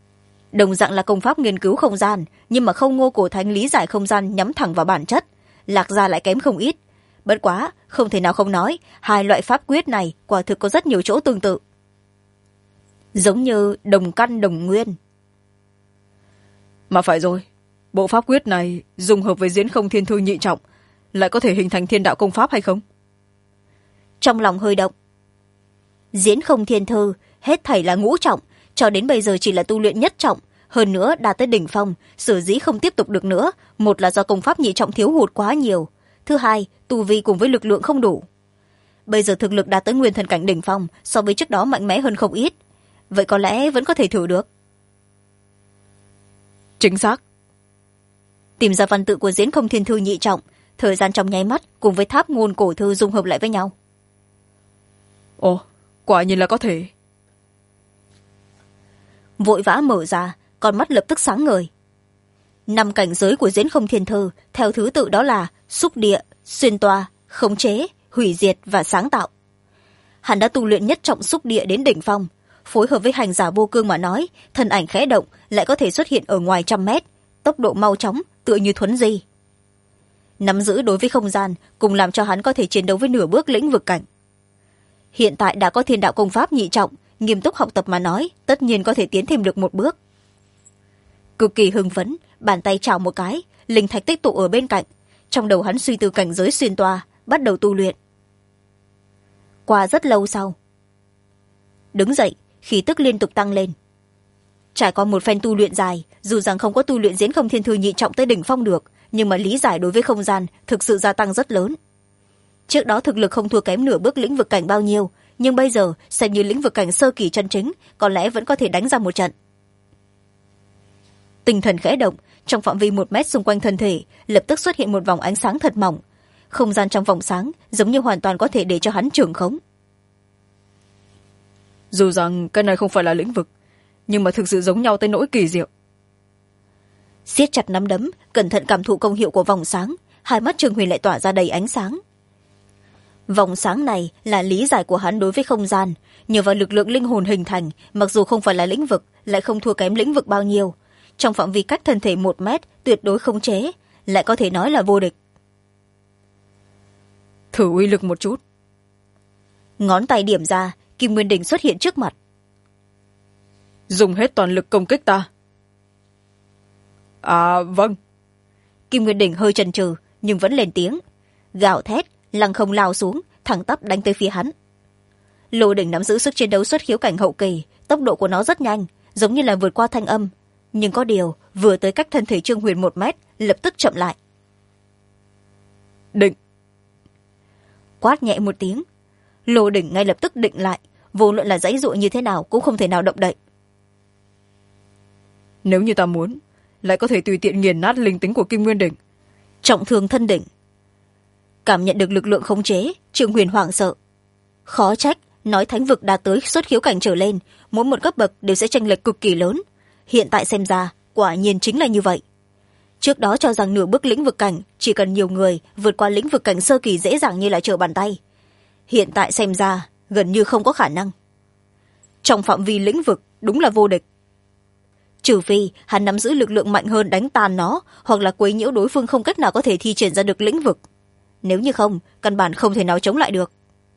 [SPEAKER 1] Đồng dạng là công pháp nghiên cứu không gian, nhưng mà Không Ngô Cổ Thánh lý giải không gian nhắm thẳng vào bản chất, Lạc gia lại kém không ít. Bất quá không thể nào không nói, hai loại pháp quyết này quả thực có rất nhiều chỗ tương tự, giống như đồng căn đồng nguyên.
[SPEAKER 2] Mà phải rồi, bộ pháp quyết này dùng hợp với diễn không thiên thư nhị trọng lại có thể hình thành thiên đạo công pháp hay không?
[SPEAKER 1] Trong lòng hơi động. Diễn không thiên thư hết thảy là ngũ trọng, cho đến bây giờ chỉ là tu luyện nhất trọng, hơn nữa đạt tới đỉnh phong, sở dĩ không tiếp tục được nữa, một là do công pháp nhị trọng thiếu hụt quá nhiều, thứ hai tu vi cùng với lực lượng không đủ. Bây giờ thực lực đạt tới nguyên thần cảnh đỉnh phong, so với trước đó mạnh mẽ hơn không ít, vậy có lẽ vẫn có thể thử được.
[SPEAKER 2] Chính xác.
[SPEAKER 1] Tìm ra văn tự của diễn không thiên thư nhị trọng, thời gian trong nháy mắt cùng với tháp ngôn cổ thư dung hợp lại với nhau.
[SPEAKER 2] Ồ, quả nhiên là có thể.
[SPEAKER 1] Vội vã mở ra, con mắt lập tức sáng ngời. 5 cảnh giới của diễn không thiên thư theo thứ tự đó là xúc địa, xuyên toa, khống chế, hủy diệt và sáng tạo. Hắn đã tu luyện nhất trọng xúc địa đến đỉnh phong, phối hợp với hành giả vô cương mà nói, thân ảnh khẽ động lại có thể xuất hiện ở ngoài 100 mét, tốc độ mau chóng tựa như thuấn di. Nắm giữ đối với không gian cùng làm cho hắn có thể chiến đấu với nửa bước lĩnh vực cảnh. Hiện tại đã có thiên đạo công pháp nhị trọng, nghiêm túc học tập mà nói, tất nhiên có thể tiến thêm được một bước. Cực kỳ hưng phấn, bàn tay chảo một cái, linh thạch tích tụ ở bên cạnh, trong đầu hắn suy tư cảnh giới xuyên toa, bắt đầu tu luyện. Qua rất lâu sau, đứng dậy, khí tức liên tục tăng lên. Trải qua một phen tu luyện dài, dù rằng không có tu luyện diễn không thiên thư nhị trọng tới đỉnh phong được, nhưng mà lý giải đối với không gian thực sự gia tăng rất lớn. Trước đó thực lực không thua kém nửa bước lĩnh vực cảnh bao nhiêu, nhưng bây giờ xem như lĩnh vực cảnh sơ kỳ chân chính, có lẽ vẫn có thể đánh ra một trận. Tinh thần khẽ động, trong phạm vi 1 mét xung quanh thân thể lập tức xuất hiện một vòng ánh sáng thật mỏng, không gian trong vòng sáng giống như hoàn toàn có thể để cho hắn trưởng khống.
[SPEAKER 2] Dù rằng cái này không phải là lĩnh vực, nhưng mà thực sự giống nhau tới nỗi kỳ diệu.
[SPEAKER 1] Siết chặt nắm đấm, cẩn thận cảm thụ công hiệu của vòng sáng, hai mắt Trương Huyền lại tỏa ra đầy ánh sáng. Vòng sáng này là lý giải của hắn đối với không gian, nhờ vào lực lượng linh hồn hình thành, mặc dù không phải là lĩnh vực, lại không thua kém lĩnh vực bao nhiêu. Trong phạm vi cách thân thể 1 mét, tuyệt đối khống chế, lại có thể nói là vô địch.
[SPEAKER 2] Thử uy lực một chút.
[SPEAKER 1] Ngón tay điểm ra, Kim Nguyên Đỉnh xuất hiện trước mặt.
[SPEAKER 2] Dùng hết toàn lực công kích ta. À, vâng.
[SPEAKER 1] Kim Nguyên Đỉnh hơi chần chừ, nhưng vẫn lên tiếng. Gào thét, lăng không lao xuống, thẳng tắp đánh tới phía hắn. Lô Đỉnh nắm giữ sức chiến đấu xuất khiếu cảnh hậu kỳ, tốc độ của nó rất nhanh, giống như là vượt qua thanh âm. Nhưng có điều, vừa tới cách thân thể Trương Huyền 1 mét, lập tức chậm lại.
[SPEAKER 2] Định.
[SPEAKER 1] Quát nhẹ một tiếng. Lô Đỉnh ngay lập tức định lại, vô luận là giãy giụa như thế nào cũng không thể nào động đậy.
[SPEAKER 2] Nếu như ta muốn, lại có thể tùy tiện nghiền nát linh tính của Kim Nguyên Đỉnh.
[SPEAKER 1] Trọng thương thân đỉnh. Cảm nhận được lực lượng khống chế, Trương Huyền hoảng sợ. Khó trách, nói thánh vực đạt tới xuất khiếu cảnh trở lên, mỗi một cấp bậc đều sẽ chênh lệch cực kỳ lớn. Hiện tại xem ra, quả nhiên chính là như vậy. Trước đó cho rằng nửa bước lĩnh vực cảnh, chỉ cần nhiều người vượt qua lĩnh vực cảnh sơ kỳ dễ dàng như là trở bàn tay. Hiện tại xem ra, gần như không có khả năng. Trong phạm vi lĩnh vực, đúng là vô địch. Trừ phi hắn nắm giữ lực lượng mạnh hơn đánh tan nó, hoặc là quấy nhiễu đối phương không cách nào có thể thi triển ra được lĩnh vực. Nếu như không, căn bản không thể nào chống lại được.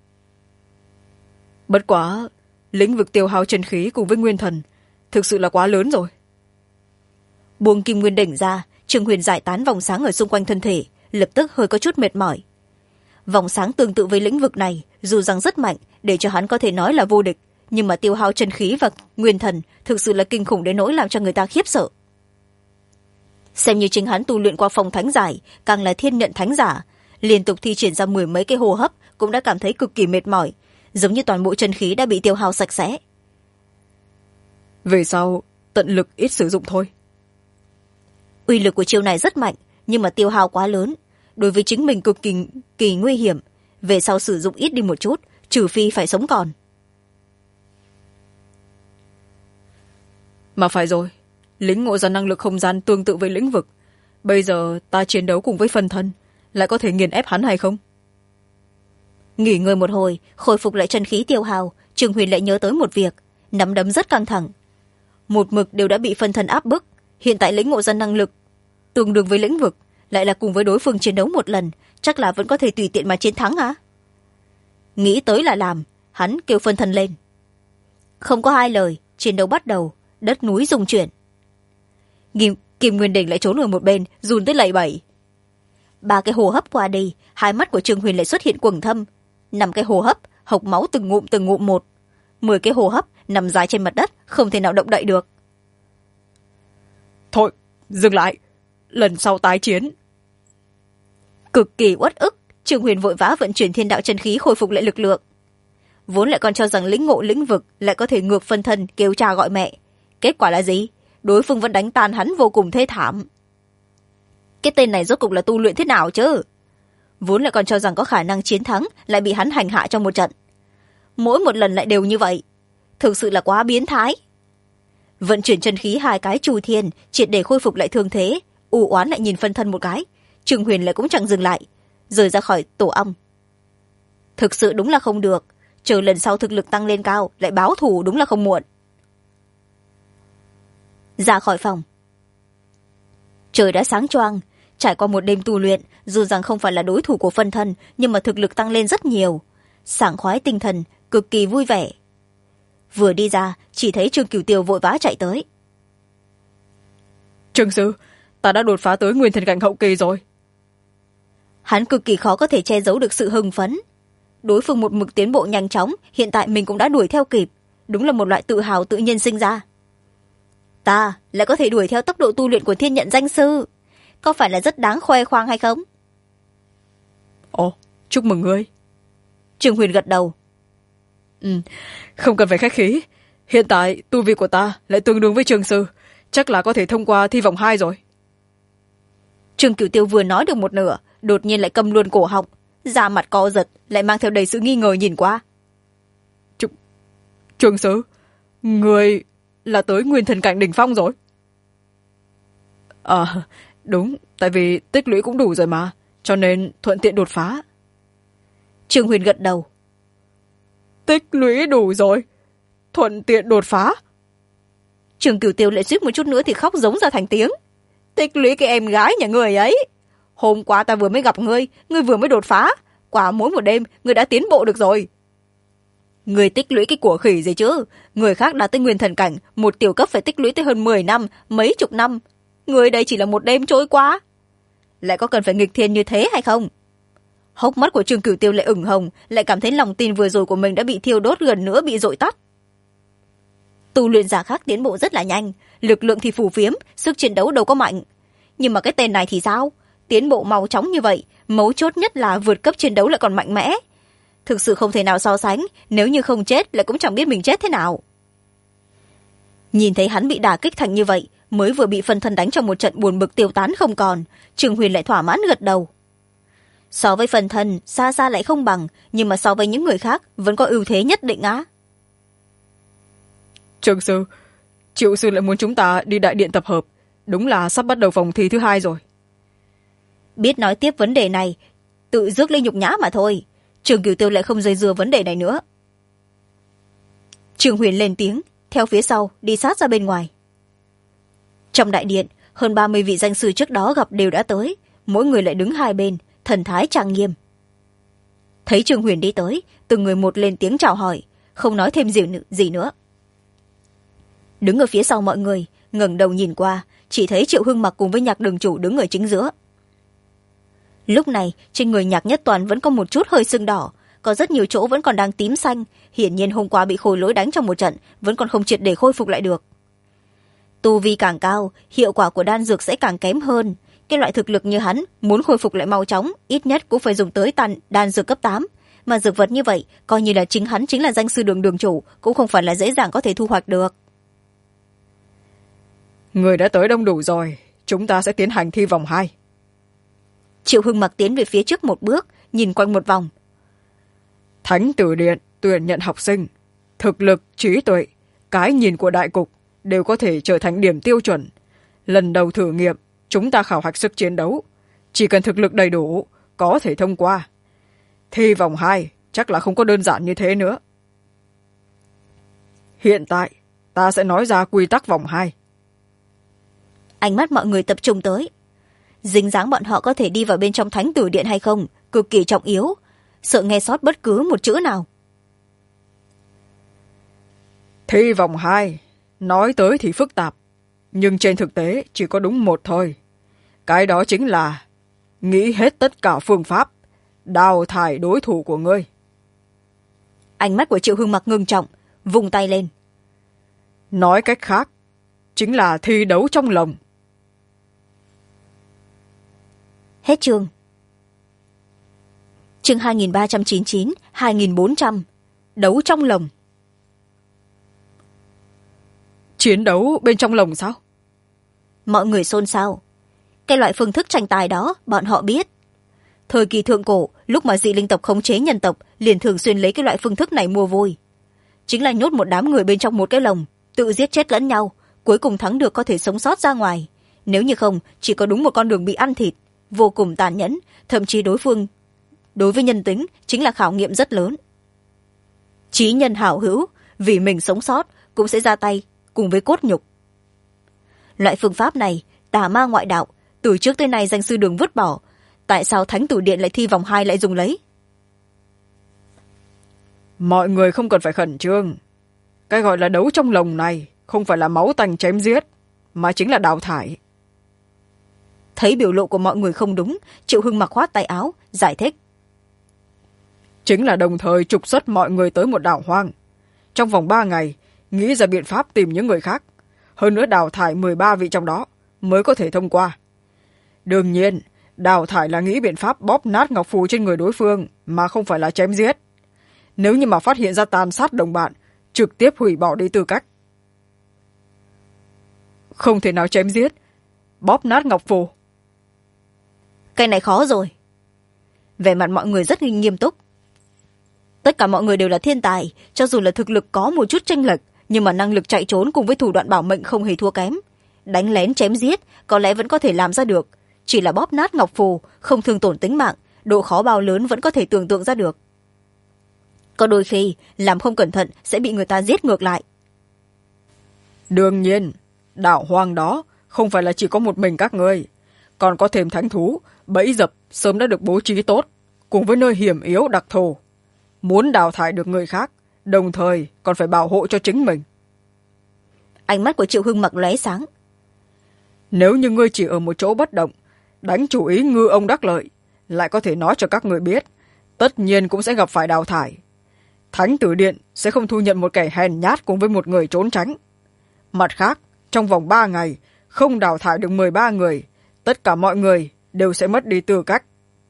[SPEAKER 2] Bất quá, lĩnh vực tiêu hao chân khí cùng với nguyên thần thực sự là quá lớn rồi.
[SPEAKER 1] Buông Kim Nguyên Đỉnh ra, Trương Huyền giải tán vòng sáng ở xung quanh thân thể, lập tức hơi có chút mệt mỏi. Vòng sáng tương tự với lĩnh vực này, dù rằng rất mạnh, để cho hắn có thể nói là vô địch, nhưng mà tiêu hao chân khí và nguyên thần thực sự là kinh khủng đến nỗi làm cho người ta khiếp sợ. Xem như chính hắn tu luyện qua phòng thánh giải, càng là thiên nhận thánh giả, liên tục thi triển ra 10 mấy cái hô hấp cũng đã cảm thấy cực kỳ mệt mỏi, giống như toàn bộ chân khí đã bị tiêu hao sạch sẽ.
[SPEAKER 2] Về sau, tận lực ít sử dụng thôi.
[SPEAKER 1] Uy lực của chiêu này rất mạnh, nhưng mà tiêu hao quá lớn, đối với chính mình cực kỳ nguy hiểm. Về sau sử dụng ít đi một chút, trừ phi phải sống còn.
[SPEAKER 2] Mà phải rồi, lĩnh ngộ ra năng lực không gian tương tự với lĩnh vực. Bây giờ ta chiến đấu cùng với phân thân, lại có thể nghiền ép hắn hay không?
[SPEAKER 1] Nghỉ ngơi một hồi, khôi phục lại chân khí tiêu hao, Trương Huyền lại nhớ tới một việc, nắm đấm rất căng thẳng. Một mực đều đã bị phân thân áp bức, hiện tại lĩnh ngộ ra năng lực tương đương với lĩnh vực, lại là cùng với đối phương chiến đấu một lần, chắc là vẫn có thể tùy tiện mà chiến thắng à? Nghĩ tới là làm, hắn kêu phân thân lên. Không có hai lời, chiến đấu bắt đầu, đất núi rung chuyển. Kim Nguyên Đình lại trốn ở một bên, run tới lẩy bẩy. 3 cái hô hấp qua đi, hai mắt của Trương Huyền lại xuất hiện quầng thâm. 5 cái hô hấp, hộc máu từng ngụm một. 10 cái hô hấp, nằm dài trên mặt đất, không thể nào động đậy được.
[SPEAKER 2] Thôi, dừng lại. Lần sau tái chiến.
[SPEAKER 1] Cực kỳ uất ức, Trương Huyền vội vã vận chuyển thiên đạo chân khí khôi phục lại lực lượng. Vốn lại còn cho rằng lĩnh ngộ lĩnh vực lại có thể ngược phân thân kêu cha gọi mẹ. Kết quả là gì? Đối phương vẫn đánh tan hắn vô cùng thê thảm. Cái tên này rốt cục là tu luyện thế nào chứ? Vốn lại còn cho rằng có khả năng chiến thắng, lại bị hắn hành hạ trong một trận. Mỗi một lần lại đều như vậy. Thực sự là quá biến thái. Vận chuyển chân khí 2 cái chu thiên, triệt để khôi phục lại thương thế. U oán lại nhìn phân thân một cái. Trương Huyền lại cũng chẳng dừng lại, rời ra khỏi tổ ong. Thực sự đúng là không được. Chờ lần sau thực lực tăng lên cao, lại báo thù đúng là không muộn. Ra khỏi phòng. Trời đã sáng choang. Trải qua một đêm tu luyện, dù rằng không phải là đối thủ của phân thân, nhưng mà thực lực tăng lên rất nhiều. Sảng khoái tinh thần, cực kỳ vui vẻ. Vừa đi ra, chỉ thấy Trương Cửu Tiêu vội vã chạy tới.
[SPEAKER 2] Trương sư, ta đã đột phá tới nguyên thần cảnh hậu kỳ rồi.
[SPEAKER 1] Hắn cực kỳ khó có thể che giấu được sự hưng phấn. Đối phương một mực tiến bộ nhanh chóng, hiện tại mình cũng đã đuổi theo kịp. Đúng là một loại tự hào tự nhiên sinh ra. Ta lại có thể đuổi theo tốc độ tu luyện của thiên nhận danh sư. Có phải là rất đáng khoe khoang hay không?
[SPEAKER 2] Ồ, chúc mừng ngươi.
[SPEAKER 1] Trương Huyền gật đầu.
[SPEAKER 2] Không cần phải khách khí. Hiện tại tu vi của ta lại tương đương với Trương sư, chắc là có thể thông qua thi vòng 2 rồi.
[SPEAKER 1] Trương Cửu Tiêu vừa nói được một nửa, đột nhiên lại cầm luôn cổ họng, da mặt co giật, lại mang theo đầy sự nghi ngờ nhìn qua.
[SPEAKER 2] Trương sư, người là tới nguyên thần cảnh đỉnh phong rồi. Đúng, tại vì tích lũy cũng đủ rồi mà, cho nên thuận tiện đột phá.
[SPEAKER 1] Trương Huyền gật đầu.
[SPEAKER 2] Tích lũy đủ rồi, thuận tiện đột phá.
[SPEAKER 1] Trương Cửu Tiêu lại suýt một chút nữa thì khóc giống ra thành tiếng. Tích lũy cái em gái nhà người ấy. Hôm qua ta vừa mới gặp ngươi vừa mới đột phá. Quả mỗi một đêm, ngươi đã tiến bộ được rồi. Ngươi tích lũy cái của khỉ gì chứ? Người khác đã tới nguyên thần cảnh, một tiểu cấp phải tích lũy tới hơn 10 năm, mấy chục năm. Ngươi đây chỉ là một đêm trôi qua. Lại có cần phải nghịch thiên như thế hay không? Hốc mắt của Trương Cửu Tiêu lại ửng hồng, lại cảm thấy lòng tin vừa rồi của mình đã bị thiêu đốt gần nữa bị dội tắt. Tu luyện giả khác tiến bộ rất là nhanh, lực lượng thì phù phiếm, sức chiến đấu đâu có mạnh. Nhưng mà cái tên này thì sao? Tiến bộ mau chóng như vậy, mấu chốt nhất là vượt cấp chiến đấu lại còn mạnh mẽ. Thực sự không thể nào so sánh, nếu như không chết lại cũng chẳng biết mình chết thế nào. Nhìn thấy hắn bị đả kích thành như vậy, mới vừa bị phân thân đánh trong một trận buồn bực tiêu tán không còn, Trương Huyền lại thỏa mãn gật đầu. So với phân thân, xa xa lại không bằng, nhưng mà so với những người khác vẫn có ưu thế nhất định á.
[SPEAKER 2] Trương sư, Triệu sư lại muốn chúng ta đi đại điện tập hợp, đúng là sắp bắt đầu vòng thi thứ 2 rồi.
[SPEAKER 1] Biết nói tiếp vấn đề này, tự rước lên nhục nhã mà thôi. Trương Cửu Tiêu lại không dây dưa vấn đề này nữa. Trương Huyền lên tiếng, theo phía sau đi sát ra bên ngoài. Trong đại điện, hơn 30 vị danh sư trước đó gặp đều đã tới, mỗi người lại đứng hai bên, thần thái trang nghiêm. Thấy Trương Huyền đi tới, từng người một lên tiếng chào hỏi, không nói thêm gì nữa. Đứng ở phía sau mọi người, ngẩng đầu nhìn qua, chỉ thấy Triệu Hưng Mặc cùng với Nhạc Đường Chủ đứng ở chính giữa. Lúc này, trên người Nhạc Nhất Toàn vẫn có một chút hơi sưng đỏ, có rất nhiều chỗ vẫn còn đang tím xanh, hiển nhiên hôm qua bị khôi lỗi đánh trong một trận, vẫn còn không triệt để khôi phục lại được. Tu vi càng cao, hiệu quả của đan dược sẽ càng kém hơn. Cái loại thực lực như hắn, muốn khôi phục lại mau chóng, ít nhất cũng phải dùng tới đan dược cấp 8. Mà dược vật như vậy, coi như là chính hắn chính là danh sư đường chủ, cũng không phải là dễ dàng có thể thu hoạch được.
[SPEAKER 2] Người đã tới đông đủ rồi, chúng ta sẽ tiến hành thi vòng 2.
[SPEAKER 1] Triệu Hưng Mặc tiến về phía trước một bước, nhìn quanh một vòng.
[SPEAKER 2] Thánh Tử Điện tuyển nhận học sinh, thực lực, trí tuệ, cái nhìn của đại cục đều có thể trở thành điểm tiêu chuẩn. Lần đầu thử nghiệm, chúng ta khảo hạch sức chiến đấu, chỉ cần thực lực đầy đủ, có thể thông qua. Thi vòng 2 chắc là không có đơn giản như thế nữa. Hiện tại, ta sẽ nói ra quy tắc vòng 2.
[SPEAKER 1] Ánh mắt mọi người tập trung tới. dính dáng bọn họ có thể đi vào bên trong thánh tử điện hay không cực kỳ trọng yếu, sợ nghe sót bất cứ một chữ nào.
[SPEAKER 2] Thi vòng 2, nói tới thì phức tạp, nhưng trên thực tế chỉ có đúng một thôi. Cái đó chính là nghĩ hết tất cả phương pháp đào thải đối thủ của ngươi.
[SPEAKER 1] Ánh mắt của Triệu Hưng Mặc ngưng trọng, vùng tay lên.
[SPEAKER 2] Nói cách khác, chính là thi đấu trong lòng.
[SPEAKER 1] Hết chương. Chương 2399, 2400. Đấu trong lồng.
[SPEAKER 2] Chiến đấu bên trong lồng sao?
[SPEAKER 1] Mọi người xôn xao. Cái loại phương thức tranh tài đó bọn họ biết. Thời kỳ thượng cổ, lúc mà dị linh tộc khống chế nhân tộc, liền thường xuyên lấy cái loại phương thức này mua vui. Chính là nhốt một đám người bên trong một cái lồng, tự giết chết lẫn nhau, cuối cùng thắng được có thể sống sót ra ngoài. Nếu như không, chỉ có đúng một con đường bị ăn thịt, vô cùng tàn nhẫn, thậm chí đối với nhân tính chính là khảo nghiệm rất lớn. Chí nhân hảo hữu, vì mình sống sót cũng sẽ ra tay cùng với cốt nhục. Loại phương pháp này, tà ma ngoại đạo, từ trước tới nay danh sư đường vứt bỏ, tại sao thánh tử điện lại thi vòng 2 lại dùng lấy?
[SPEAKER 2] Mọi người không cần phải khẩn trương. Cái gọi là đấu trong lồng này không phải là máu tanh chém giết, mà chính là đào thải.
[SPEAKER 1] Thấy biểu lộ của mọi người không đúng, Triệu Hưng Mặc khoát tay áo, giải thích.
[SPEAKER 2] Chính là đồng thời trục xuất mọi người tới một đảo hoang. Trong vòng 3 ngày, nghĩ ra biện pháp tìm những người khác. Hơn nữa đào thải 13 vị trong đó mới có thể thông qua. Đương nhiên, đào thải là nghĩ biện pháp bóp nát ngọc phù trên người đối phương, mà không phải là chém giết. Nếu như mà phát hiện ra tàn sát đồng bạn, trực tiếp hủy bỏ đi tư cách. Không thể nào chém giết, bóp nát ngọc phù.
[SPEAKER 1] Cái này khó rồi. Vẻ mặt mọi người rất nghiêm túc. Tất cả mọi người đều là thiên tài, cho dù là thực lực có một chút chênh lệch, nhưng mà năng lực chạy trốn cùng với thủ đoạn bảo mệnh không hề thua kém. Đánh lén chém giết có lẽ vẫn có thể làm ra được, chỉ là bóp nát ngọc phù không thương tổn tính mạng, độ khó bao lớn vẫn có thể tưởng tượng ra được. Có đôi khi làm không cẩn thận sẽ bị người ta giết ngược lại.
[SPEAKER 2] Đương nhiên, đảo hoang đó không phải là chỉ có một mình các ngươi, còn có thêm thánh thú, bẫy dập sớm đã được bố trí tốt, cùng với nơi hiểm yếu đặc thù. Muốn đào thải được người khác, đồng thời còn phải bảo hộ cho chính mình.
[SPEAKER 1] Ánh mắt của Triệu Hưng Mặc lóe sáng.
[SPEAKER 2] Nếu như ngươi chỉ ở một chỗ bất động, đánh chủ ý ngư ông đắc lợi, lại có thể nói cho các người biết, tất nhiên cũng sẽ gặp phải đào thải. Thánh tử điện sẽ không thu nhận một kẻ hèn nhát cùng với một người trốn tránh. Mặt khác, trong vòng 3 ngày, không đào thải được 13 người, tất cả mọi người đều sẽ mất đi tư cách.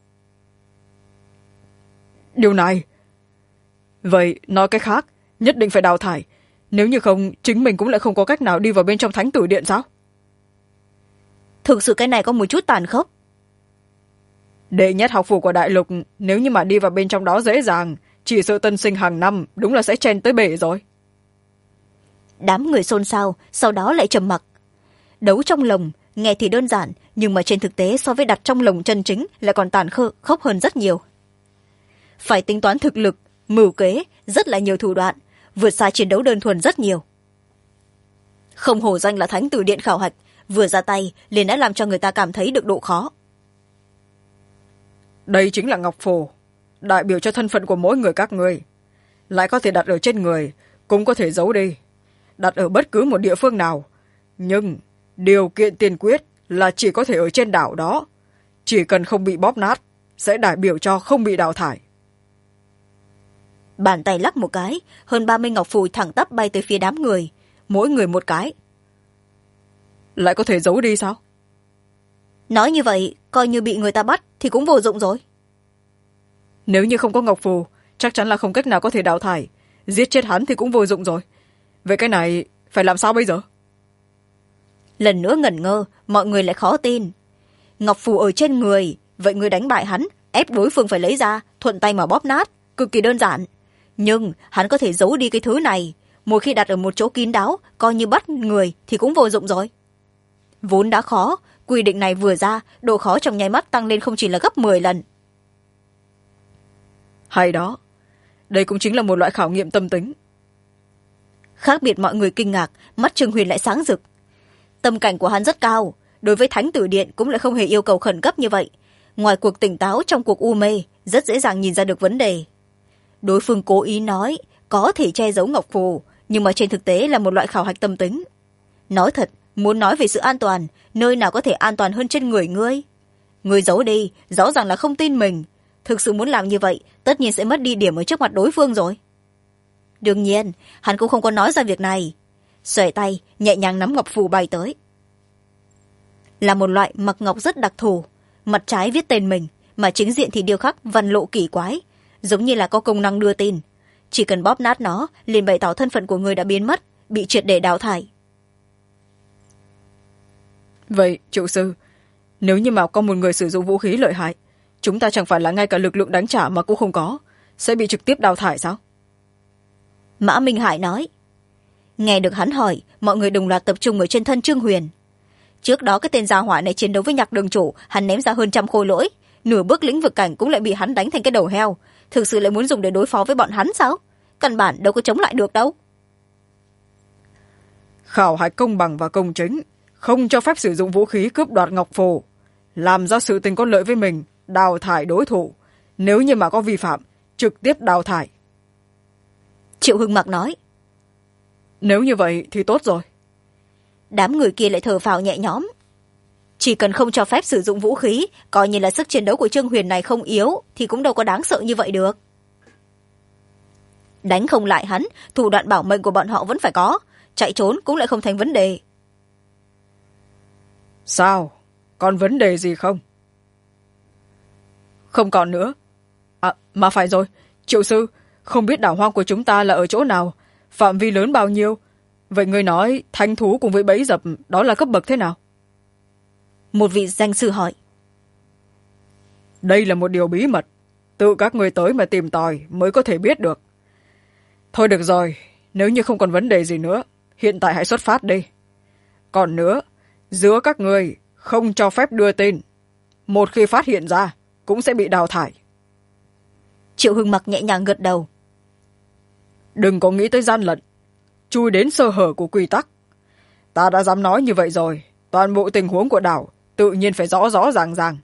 [SPEAKER 2] Điều này... Vậy, nói cách khác, nhất định phải đào thải. Nếu như không, chính mình cũng lại không có cách nào đi vào bên trong thánh tử điện sao?
[SPEAKER 1] Thực sự cái này có một chút tàn khốc.
[SPEAKER 2] Đệ nhất học phủ của đại lục, nếu như mà đi vào bên trong đó dễ dàng, chỉ sợ tân sinh hàng năm đúng là sẽ chen tới bể rồi.
[SPEAKER 1] Đám người xôn xao, sau đó lại trầm mặc. Đấu trong lồng, nghe thì đơn giản, nhưng mà trên thực tế so với đặt trong lồng chân chính lại còn tàn khốc hơn rất nhiều. Phải tính toán thực lực, mưu kế, rất là nhiều thủ đoạn, vượt xa chiến đấu đơn thuần rất nhiều. Không hổ danh là thánh tử điện khảo hạch, vừa ra tay liền đã làm cho người ta cảm thấy được độ khó.
[SPEAKER 2] Đây chính là ngọc phù, đại biểu cho thân phận của mỗi người các ngươi. Lại có thể đặt ở trên người, cũng có thể giấu đi, đặt ở bất cứ một địa phương nào. Nhưng điều kiện tiên quyết là chỉ có thể ở trên đảo đó. Chỉ cần không bị bóp nát, sẽ đại biểu cho không bị đào thải.
[SPEAKER 1] Bàn tay lắc một cái, hơn 30 ngọc phù thẳng tắp bay tới phía đám người, mỗi người một cái.
[SPEAKER 2] Lại có thể giấu đi sao?
[SPEAKER 1] Nói như vậy, coi như bị người ta bắt thì cũng vô dụng rồi.
[SPEAKER 2] Nếu như không có ngọc phù, chắc chắn là không cách nào có thể đào thải. Giết chết hắn thì cũng vô dụng rồi. Vậy cái này phải làm sao bây giờ?
[SPEAKER 1] Lần nữa ngẩn ngơ, mọi người lại khó tin. Ngọc phù ở trên người, vậy người đánh bại hắn, ép đối phương phải lấy ra, thuận tay mà bóp nát, cực kỳ đơn giản. Nhưng hắn có thể giấu đi cái thứ này, một khi đặt ở một chỗ kín đáo, coi như bắt người thì cũng vô dụng rồi. Vốn đã khó, quy định này vừa ra, độ khó trong nháy mắt tăng lên không chỉ là gấp 10 lần.
[SPEAKER 2] Hay đó, đây cũng chính là một loại khảo nghiệm tâm tính.
[SPEAKER 1] Khác biệt mọi người kinh ngạc, mắt Trương Huyền lại sáng rực. Tâm cảnh của hắn rất cao, đối với thánh tử điện cũng lại không hề yêu cầu khẩn cấp như vậy. Ngoài cuộc tỉnh táo trong cuộc u mê, rất dễ dàng nhìn ra được vấn đề. Đối phương cố ý nói có thể che giấu ngọc phù, nhưng mà trên thực tế là một loại khảo hạch tâm tính. Nói thật, muốn nói về sự an toàn, nơi nào có thể an toàn hơn trên người ngươi? Ngươi giấu đi, rõ ràng là không tin mình. Thực sự muốn làm như vậy, tất nhiên sẽ mất đi điểm ở trước mặt đối phương rồi. Đương nhiên, hắn cũng không có nói ra việc này. Xòe tay, nhẹ nhàng nắm ngọc phù bay tới. Là một loại mặc ngọc rất đặc thù. Mặt trái viết tên mình, mà chính diện thì điêu khắc văn lộ kỳ quái, giống như là có công năng đưa tin. Chỉ cần bóp nát nó, liền bày tỏ thân phận của người đã biến mất, bị triệt để đào thải.
[SPEAKER 2] Vậy, triệu sư, nếu như mà có một người sử dụng vũ khí lợi hại, chúng ta chẳng phải là ngay cả lực lượng đánh trả mà cũng không có, sẽ bị trực tiếp đào thải sao?
[SPEAKER 1] Mã Minh Hải nói. Nghe được hắn hỏi, mọi người đồng loạt tập trung ở trên thân Trương Huyền. Trước đó cái tên gia hỏa này chiến đấu với Nhạc đường chủ, hắn ném ra hơn 100 khôi lỗi, nửa bước lĩnh vực cảnh cũng lại bị hắn đánh thành cái đầu heo. Thực sự lại muốn dùng để đối phó với bọn hắn sao? Căn bản đâu có chống lại được đâu.
[SPEAKER 2] Khảo hạch công bằng và công chính, không cho phép sử dụng vũ khí cướp đoạt ngọc phù, làm ra sự tình có lợi với mình, đào thải đối thủ. Nếu như mà có vi phạm, trực tiếp đào thải.
[SPEAKER 1] Triệu Hưng Mặc nói.
[SPEAKER 2] Nếu như vậy thì tốt rồi.
[SPEAKER 1] Đám người kia lại thở phào nhẹ nhõm. Chỉ cần không cho phép sử dụng vũ khí, coi như là sức chiến đấu của Trương Huyền này không yếu, thì cũng đâu có đáng sợ như vậy được. Đánh không lại hắn, thủ đoạn bảo mệnh của bọn họ vẫn phải có, chạy trốn cũng lại không thành vấn đề.
[SPEAKER 2] Sao? Còn vấn đề gì không? Không còn nữa. À, mà phải rồi, triệu sư, không biết đảo hoang của chúng ta là ở chỗ nào, phạm vi lớn bao nhiêu? Vậy ngươi nói thánh thú cùng với bẫy dập đó là cấp bậc thế nào?
[SPEAKER 1] Một vị danh sư hỏi.
[SPEAKER 2] Đây là một điều bí mật, tự các ngươi tới mà tìm tòi mới có thể biết được. Thôi được rồi, nếu như không còn vấn đề gì nữa, hiện tại hãy xuất phát đi. Còn nữa, giữa các ngươi không cho phép đưa tin. Một khi phát hiện ra, cũng sẽ bị đào thải.
[SPEAKER 1] Triệu Hưng Mặc nhẹ nhàng gật đầu.
[SPEAKER 2] Đừng có nghĩ tới gian lận, chui đến sơ hở của quy tắc. Ta đã dám nói như vậy rồi, toàn bộ tình huống của đảo tự nhiên phải rõ rõ ràng ràng.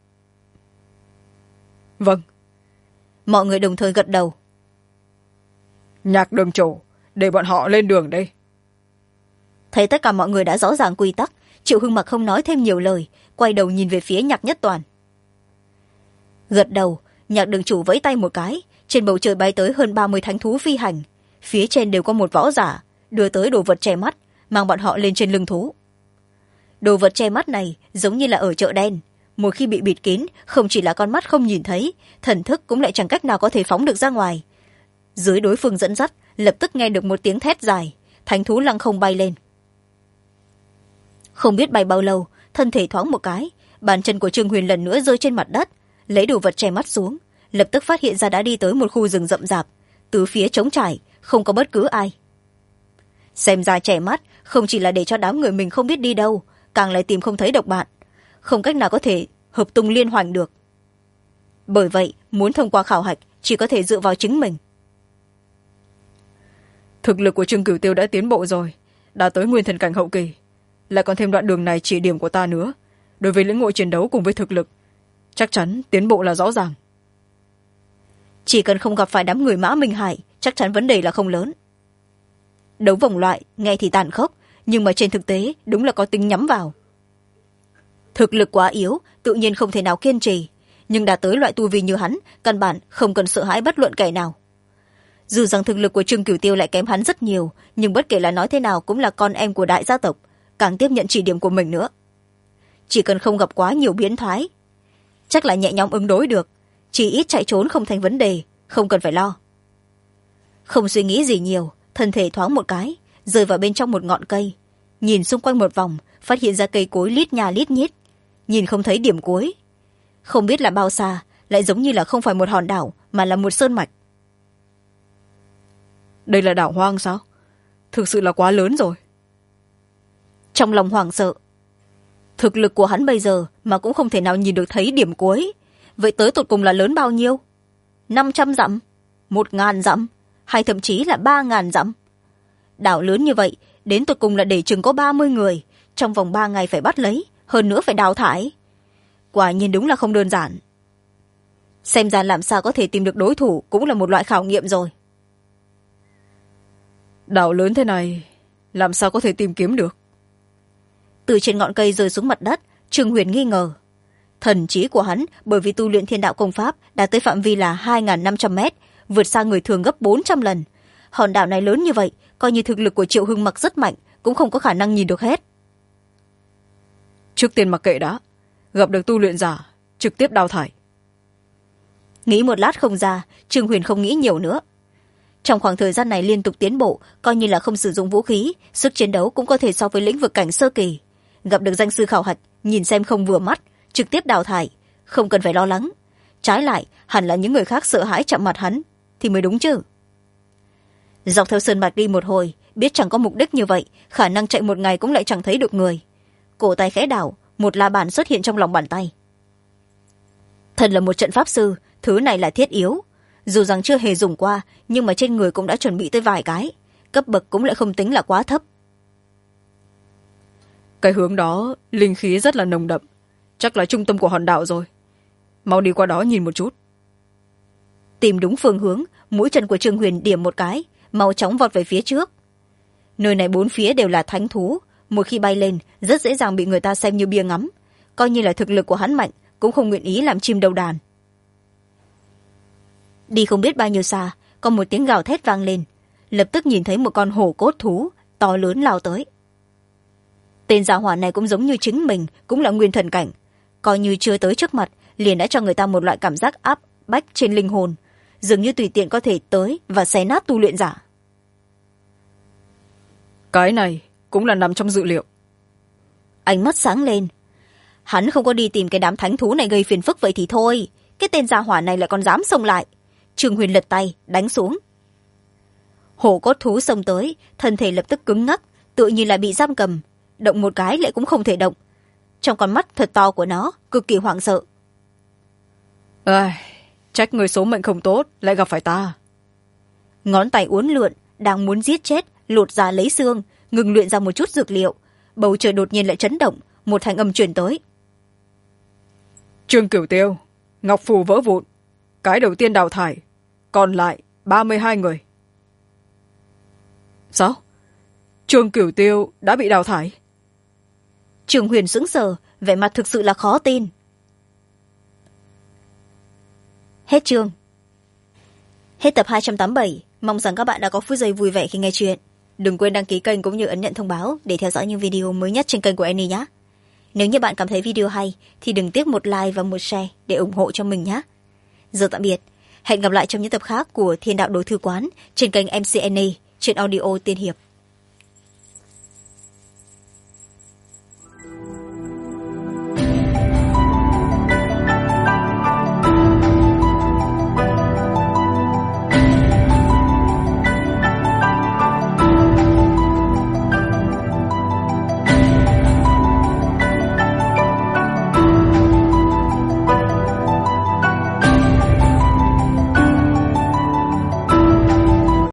[SPEAKER 2] Vâng.
[SPEAKER 1] Mọi người đồng thời gật đầu.
[SPEAKER 2] Nhạc đường chủ, để bọn họ lên đường đây.
[SPEAKER 1] Thấy tất cả mọi người đã rõ ràng quy tắc, Triệu Hưng Mặc không nói thêm nhiều lời, quay đầu nhìn về phía Nhạc Nhất Toàn. Gật đầu, Nhạc đường chủ vẫy tay một cái, trên bầu trời bay tới hơn 30 thánh thú phi hành. Phía trên đều có một võ giả, đưa tới đồ vật che mắt, mang bọn họ lên trên lưng thú. Đồ vật che mắt này giống như là ở chợ đen. Một khi bị bịt kín, không chỉ là con mắt không nhìn thấy, thần thức cũng lại chẳng cách nào có thể phóng được ra ngoài. Dưới đối phương dẫn dắt, lập tức nghe được một tiếng thét dài, thánh thú lăng không bay lên. Không biết bay bao lâu, thân thể thoáng một cái, bàn chân của Trương Huyền lần nữa rơi trên mặt đất, lấy đồ vật che mắt xuống, lập tức phát hiện ra đã đi tới một khu rừng rậm rạp, tứ phía trống trải, không có bất cứ ai. Xem ra che mắt không chỉ là để cho đám người mình không biết đi đâu, càng lại tìm không thấy độc bạn, không cách nào có thể hợp tung liên hoành được. Bởi vậy, muốn thông qua khảo hạch chỉ có thể dựa vào chính mình.
[SPEAKER 2] Thực lực của Trương Cửu Tiêu đã tiến bộ rồi, đã tới nguyên thần cảnh hậu kỳ, lại còn thêm đoạn đường này chỉ điểm của ta nữa. Đối với lĩnh ngộ chiến đấu cùng với thực lực, chắc chắn tiến bộ là rõ ràng.
[SPEAKER 1] Chỉ cần không gặp phải đám người Mã Minh Hải, chắc chắn vấn đề là không lớn. Đấu vòng loại nghe thì tàn khốc, nhưng mà trên thực tế đúng là có tính nhắm vào. Thực lực quá yếu, tự nhiên không thể nào kiên trì, nhưng đã tới loại tu vi như hắn, căn bản không cần sợ hãi bất luận kẻ nào. Dù rằng thực lực của Trương Cửu Tiêu lại kém hắn rất nhiều, nhưng bất kể là nói thế nào cũng là con em của đại gia tộc, càng tiếp nhận chỉ điểm của mình nữa. Chỉ cần không gặp quá nhiều biến thoái, chắc là nhẹ nhõm ứng đối được, chỉ ít chạy trốn không thành vấn đề, không cần phải lo. Không suy nghĩ gì nhiều, thân thể thoáng một cái, rơi vào bên trong một ngọn cây, nhìn xung quanh một vòng, phát hiện ra cây cối lít nha lít nhít, nhìn không thấy điểm cuối. Không biết là bao xa, lại giống như là không phải một hòn đảo mà là một sơn mạch.
[SPEAKER 2] Đây là đảo hoang sao? Thực sự là quá lớn rồi.
[SPEAKER 1] Trong lòng hoảng sợ, thực lực của hắn bây giờ mà cũng không thể nào nhìn được thấy điểm cuối. Vậy tới tột cùng là lớn bao nhiêu? 500 dặm? 1000 dặm? Hay thậm chí là 3000 dặm? Đảo lớn như vậy, đến tột cùng là để chừng có 30 người, trong vòng 3 ngày phải bắt lấy, hơn nữa phải đào thải. Quả nhiên đúng là không đơn giản. Xem ra làm sao có thể tìm được đối thủ cũng là một loại khảo nghiệm rồi.
[SPEAKER 2] Đảo lớn thế này làm sao có thể tìm kiếm được?
[SPEAKER 1] Từ trên ngọn cây rơi xuống mặt đất, Trương Huyền nghi ngờ. Thần trí của hắn bởi vì tu luyện thiên đạo công pháp đã tới phạm vi là 2.500 mét, vượt xa người thường gấp 400 lần. Hòn đảo này lớn như vậy, coi như thực lực của Triệu Hưng Mặc rất mạnh, cũng không có khả năng nhìn được hết.
[SPEAKER 2] Trước tiên mặc kệ đã, gặp được tu luyện giả trực tiếp đào thải.
[SPEAKER 1] Nghĩ một lát không ra, Trương Huyền không nghĩ nhiều nữa. Trong khoảng thời gian này liên tục tiến bộ, coi như là không sử dụng vũ khí, sức chiến đấu cũng có thể so với lĩnh vực cảnh sơ kỳ. Gặp được danh sư khảo hạch, nhìn xem không vừa mắt, trực tiếp đào thải, không cần phải lo lắng. Trái lại, hẳn là những người khác sợ hãi chạm mặt hắn thì mới đúng chứ. Dọc theo sơn mạch đi một hồi, biết chẳng có mục đích như vậy, khả năng chạy một ngày cũng lại chẳng thấy được người. Cổ tay khẽ đảo, một la bàn xuất hiện trong lòng bàn tay. Thần là một trận pháp sư, thứ này là thiết yếu. Dù rằng chưa hề dùng qua, nhưng mà trên người cũng đã chuẩn bị tới vài cái, cấp bậc cũng lại không tính là quá thấp.
[SPEAKER 2] Cái hướng đó linh khí rất là nồng đậm, chắc là trung tâm của hòn đảo rồi. Mau đi qua đó nhìn một chút.
[SPEAKER 1] Tìm đúng phương hướng, mũi chân của Trương Huyền điểm một cái, mau chóng vọt về phía trước. Nơi này bốn phía đều là thánh thú, một khi bay lên rất dễ dàng bị người ta xem như bia ngắm. Coi như là thực lực của hắn mạnh, cũng không nguyện ý làm chim đầu đàn. Đi không biết bao nhiêu xa, có một tiếng gào thét vang lên, lập tức nhìn thấy một con hổ cốt thú to lớn lao tới. Tên gia hỏa này cũng giống như chính mình, cũng là nguyên thần cảnh, coi như chưa tới trước mặt liền đã cho người ta một loại cảm giác áp bách trên linh hồn, dường như tùy tiện có thể tới và xé nát tu luyện giả.
[SPEAKER 2] Cái này cũng là nằm trong dự liệu.
[SPEAKER 1] Ánh mắt sáng lên. Hắn không có đi tìm cái đám thánh thú này gây phiền phức vậy thì thôi, cái tên gia hỏa này lại còn dám xông lại. Trương Huyền lật tay đánh xuống. Hổ cốt thú xông tới, thân thể lập tức cứng ngắc, tựa như là bị giam cầm, động một cái lại cũng không thể động. Trong con mắt thật to của nó cực kỳ hoảng sợ.
[SPEAKER 2] Trách người số mệnh không tốt lại gặp phải ta.
[SPEAKER 1] Ngón tay uốn lượn, đang muốn giết chết, lột ra lấy xương, ngừng luyện ra một chút dược liệu. Bầu trời đột nhiên lại chấn động, một thanh âm truyền tới.
[SPEAKER 2] Trương Cửu Tiêu, ngọc phù vỡ vụn, cái đầu tiên đào thải, còn lại 32 người. Sao? Trương Cửu Tiêu đã bị đào thải?
[SPEAKER 1] Trương Huyền sững sờ, vẻ mặt thực sự là khó tin. Hết chương. Hết tập 287. Mong rằng các bạn đã có phút giây vui vẻ khi nghe chuyện. Đừng quên đăng ký kênh cũng như ấn nhận thông báo để theo dõi những video mới nhất trên kênh của Annie nhé. Nếu như bạn cảm thấy video hay thì đừng tiếc một like và một share để ủng hộ cho mình nhé. Giờ tạm biệt. Hẹn gặp lại trong những tập khác của Thiên Đạo Đối Thư Quán trên kênh MC Annie, trên audio tiên hiệp.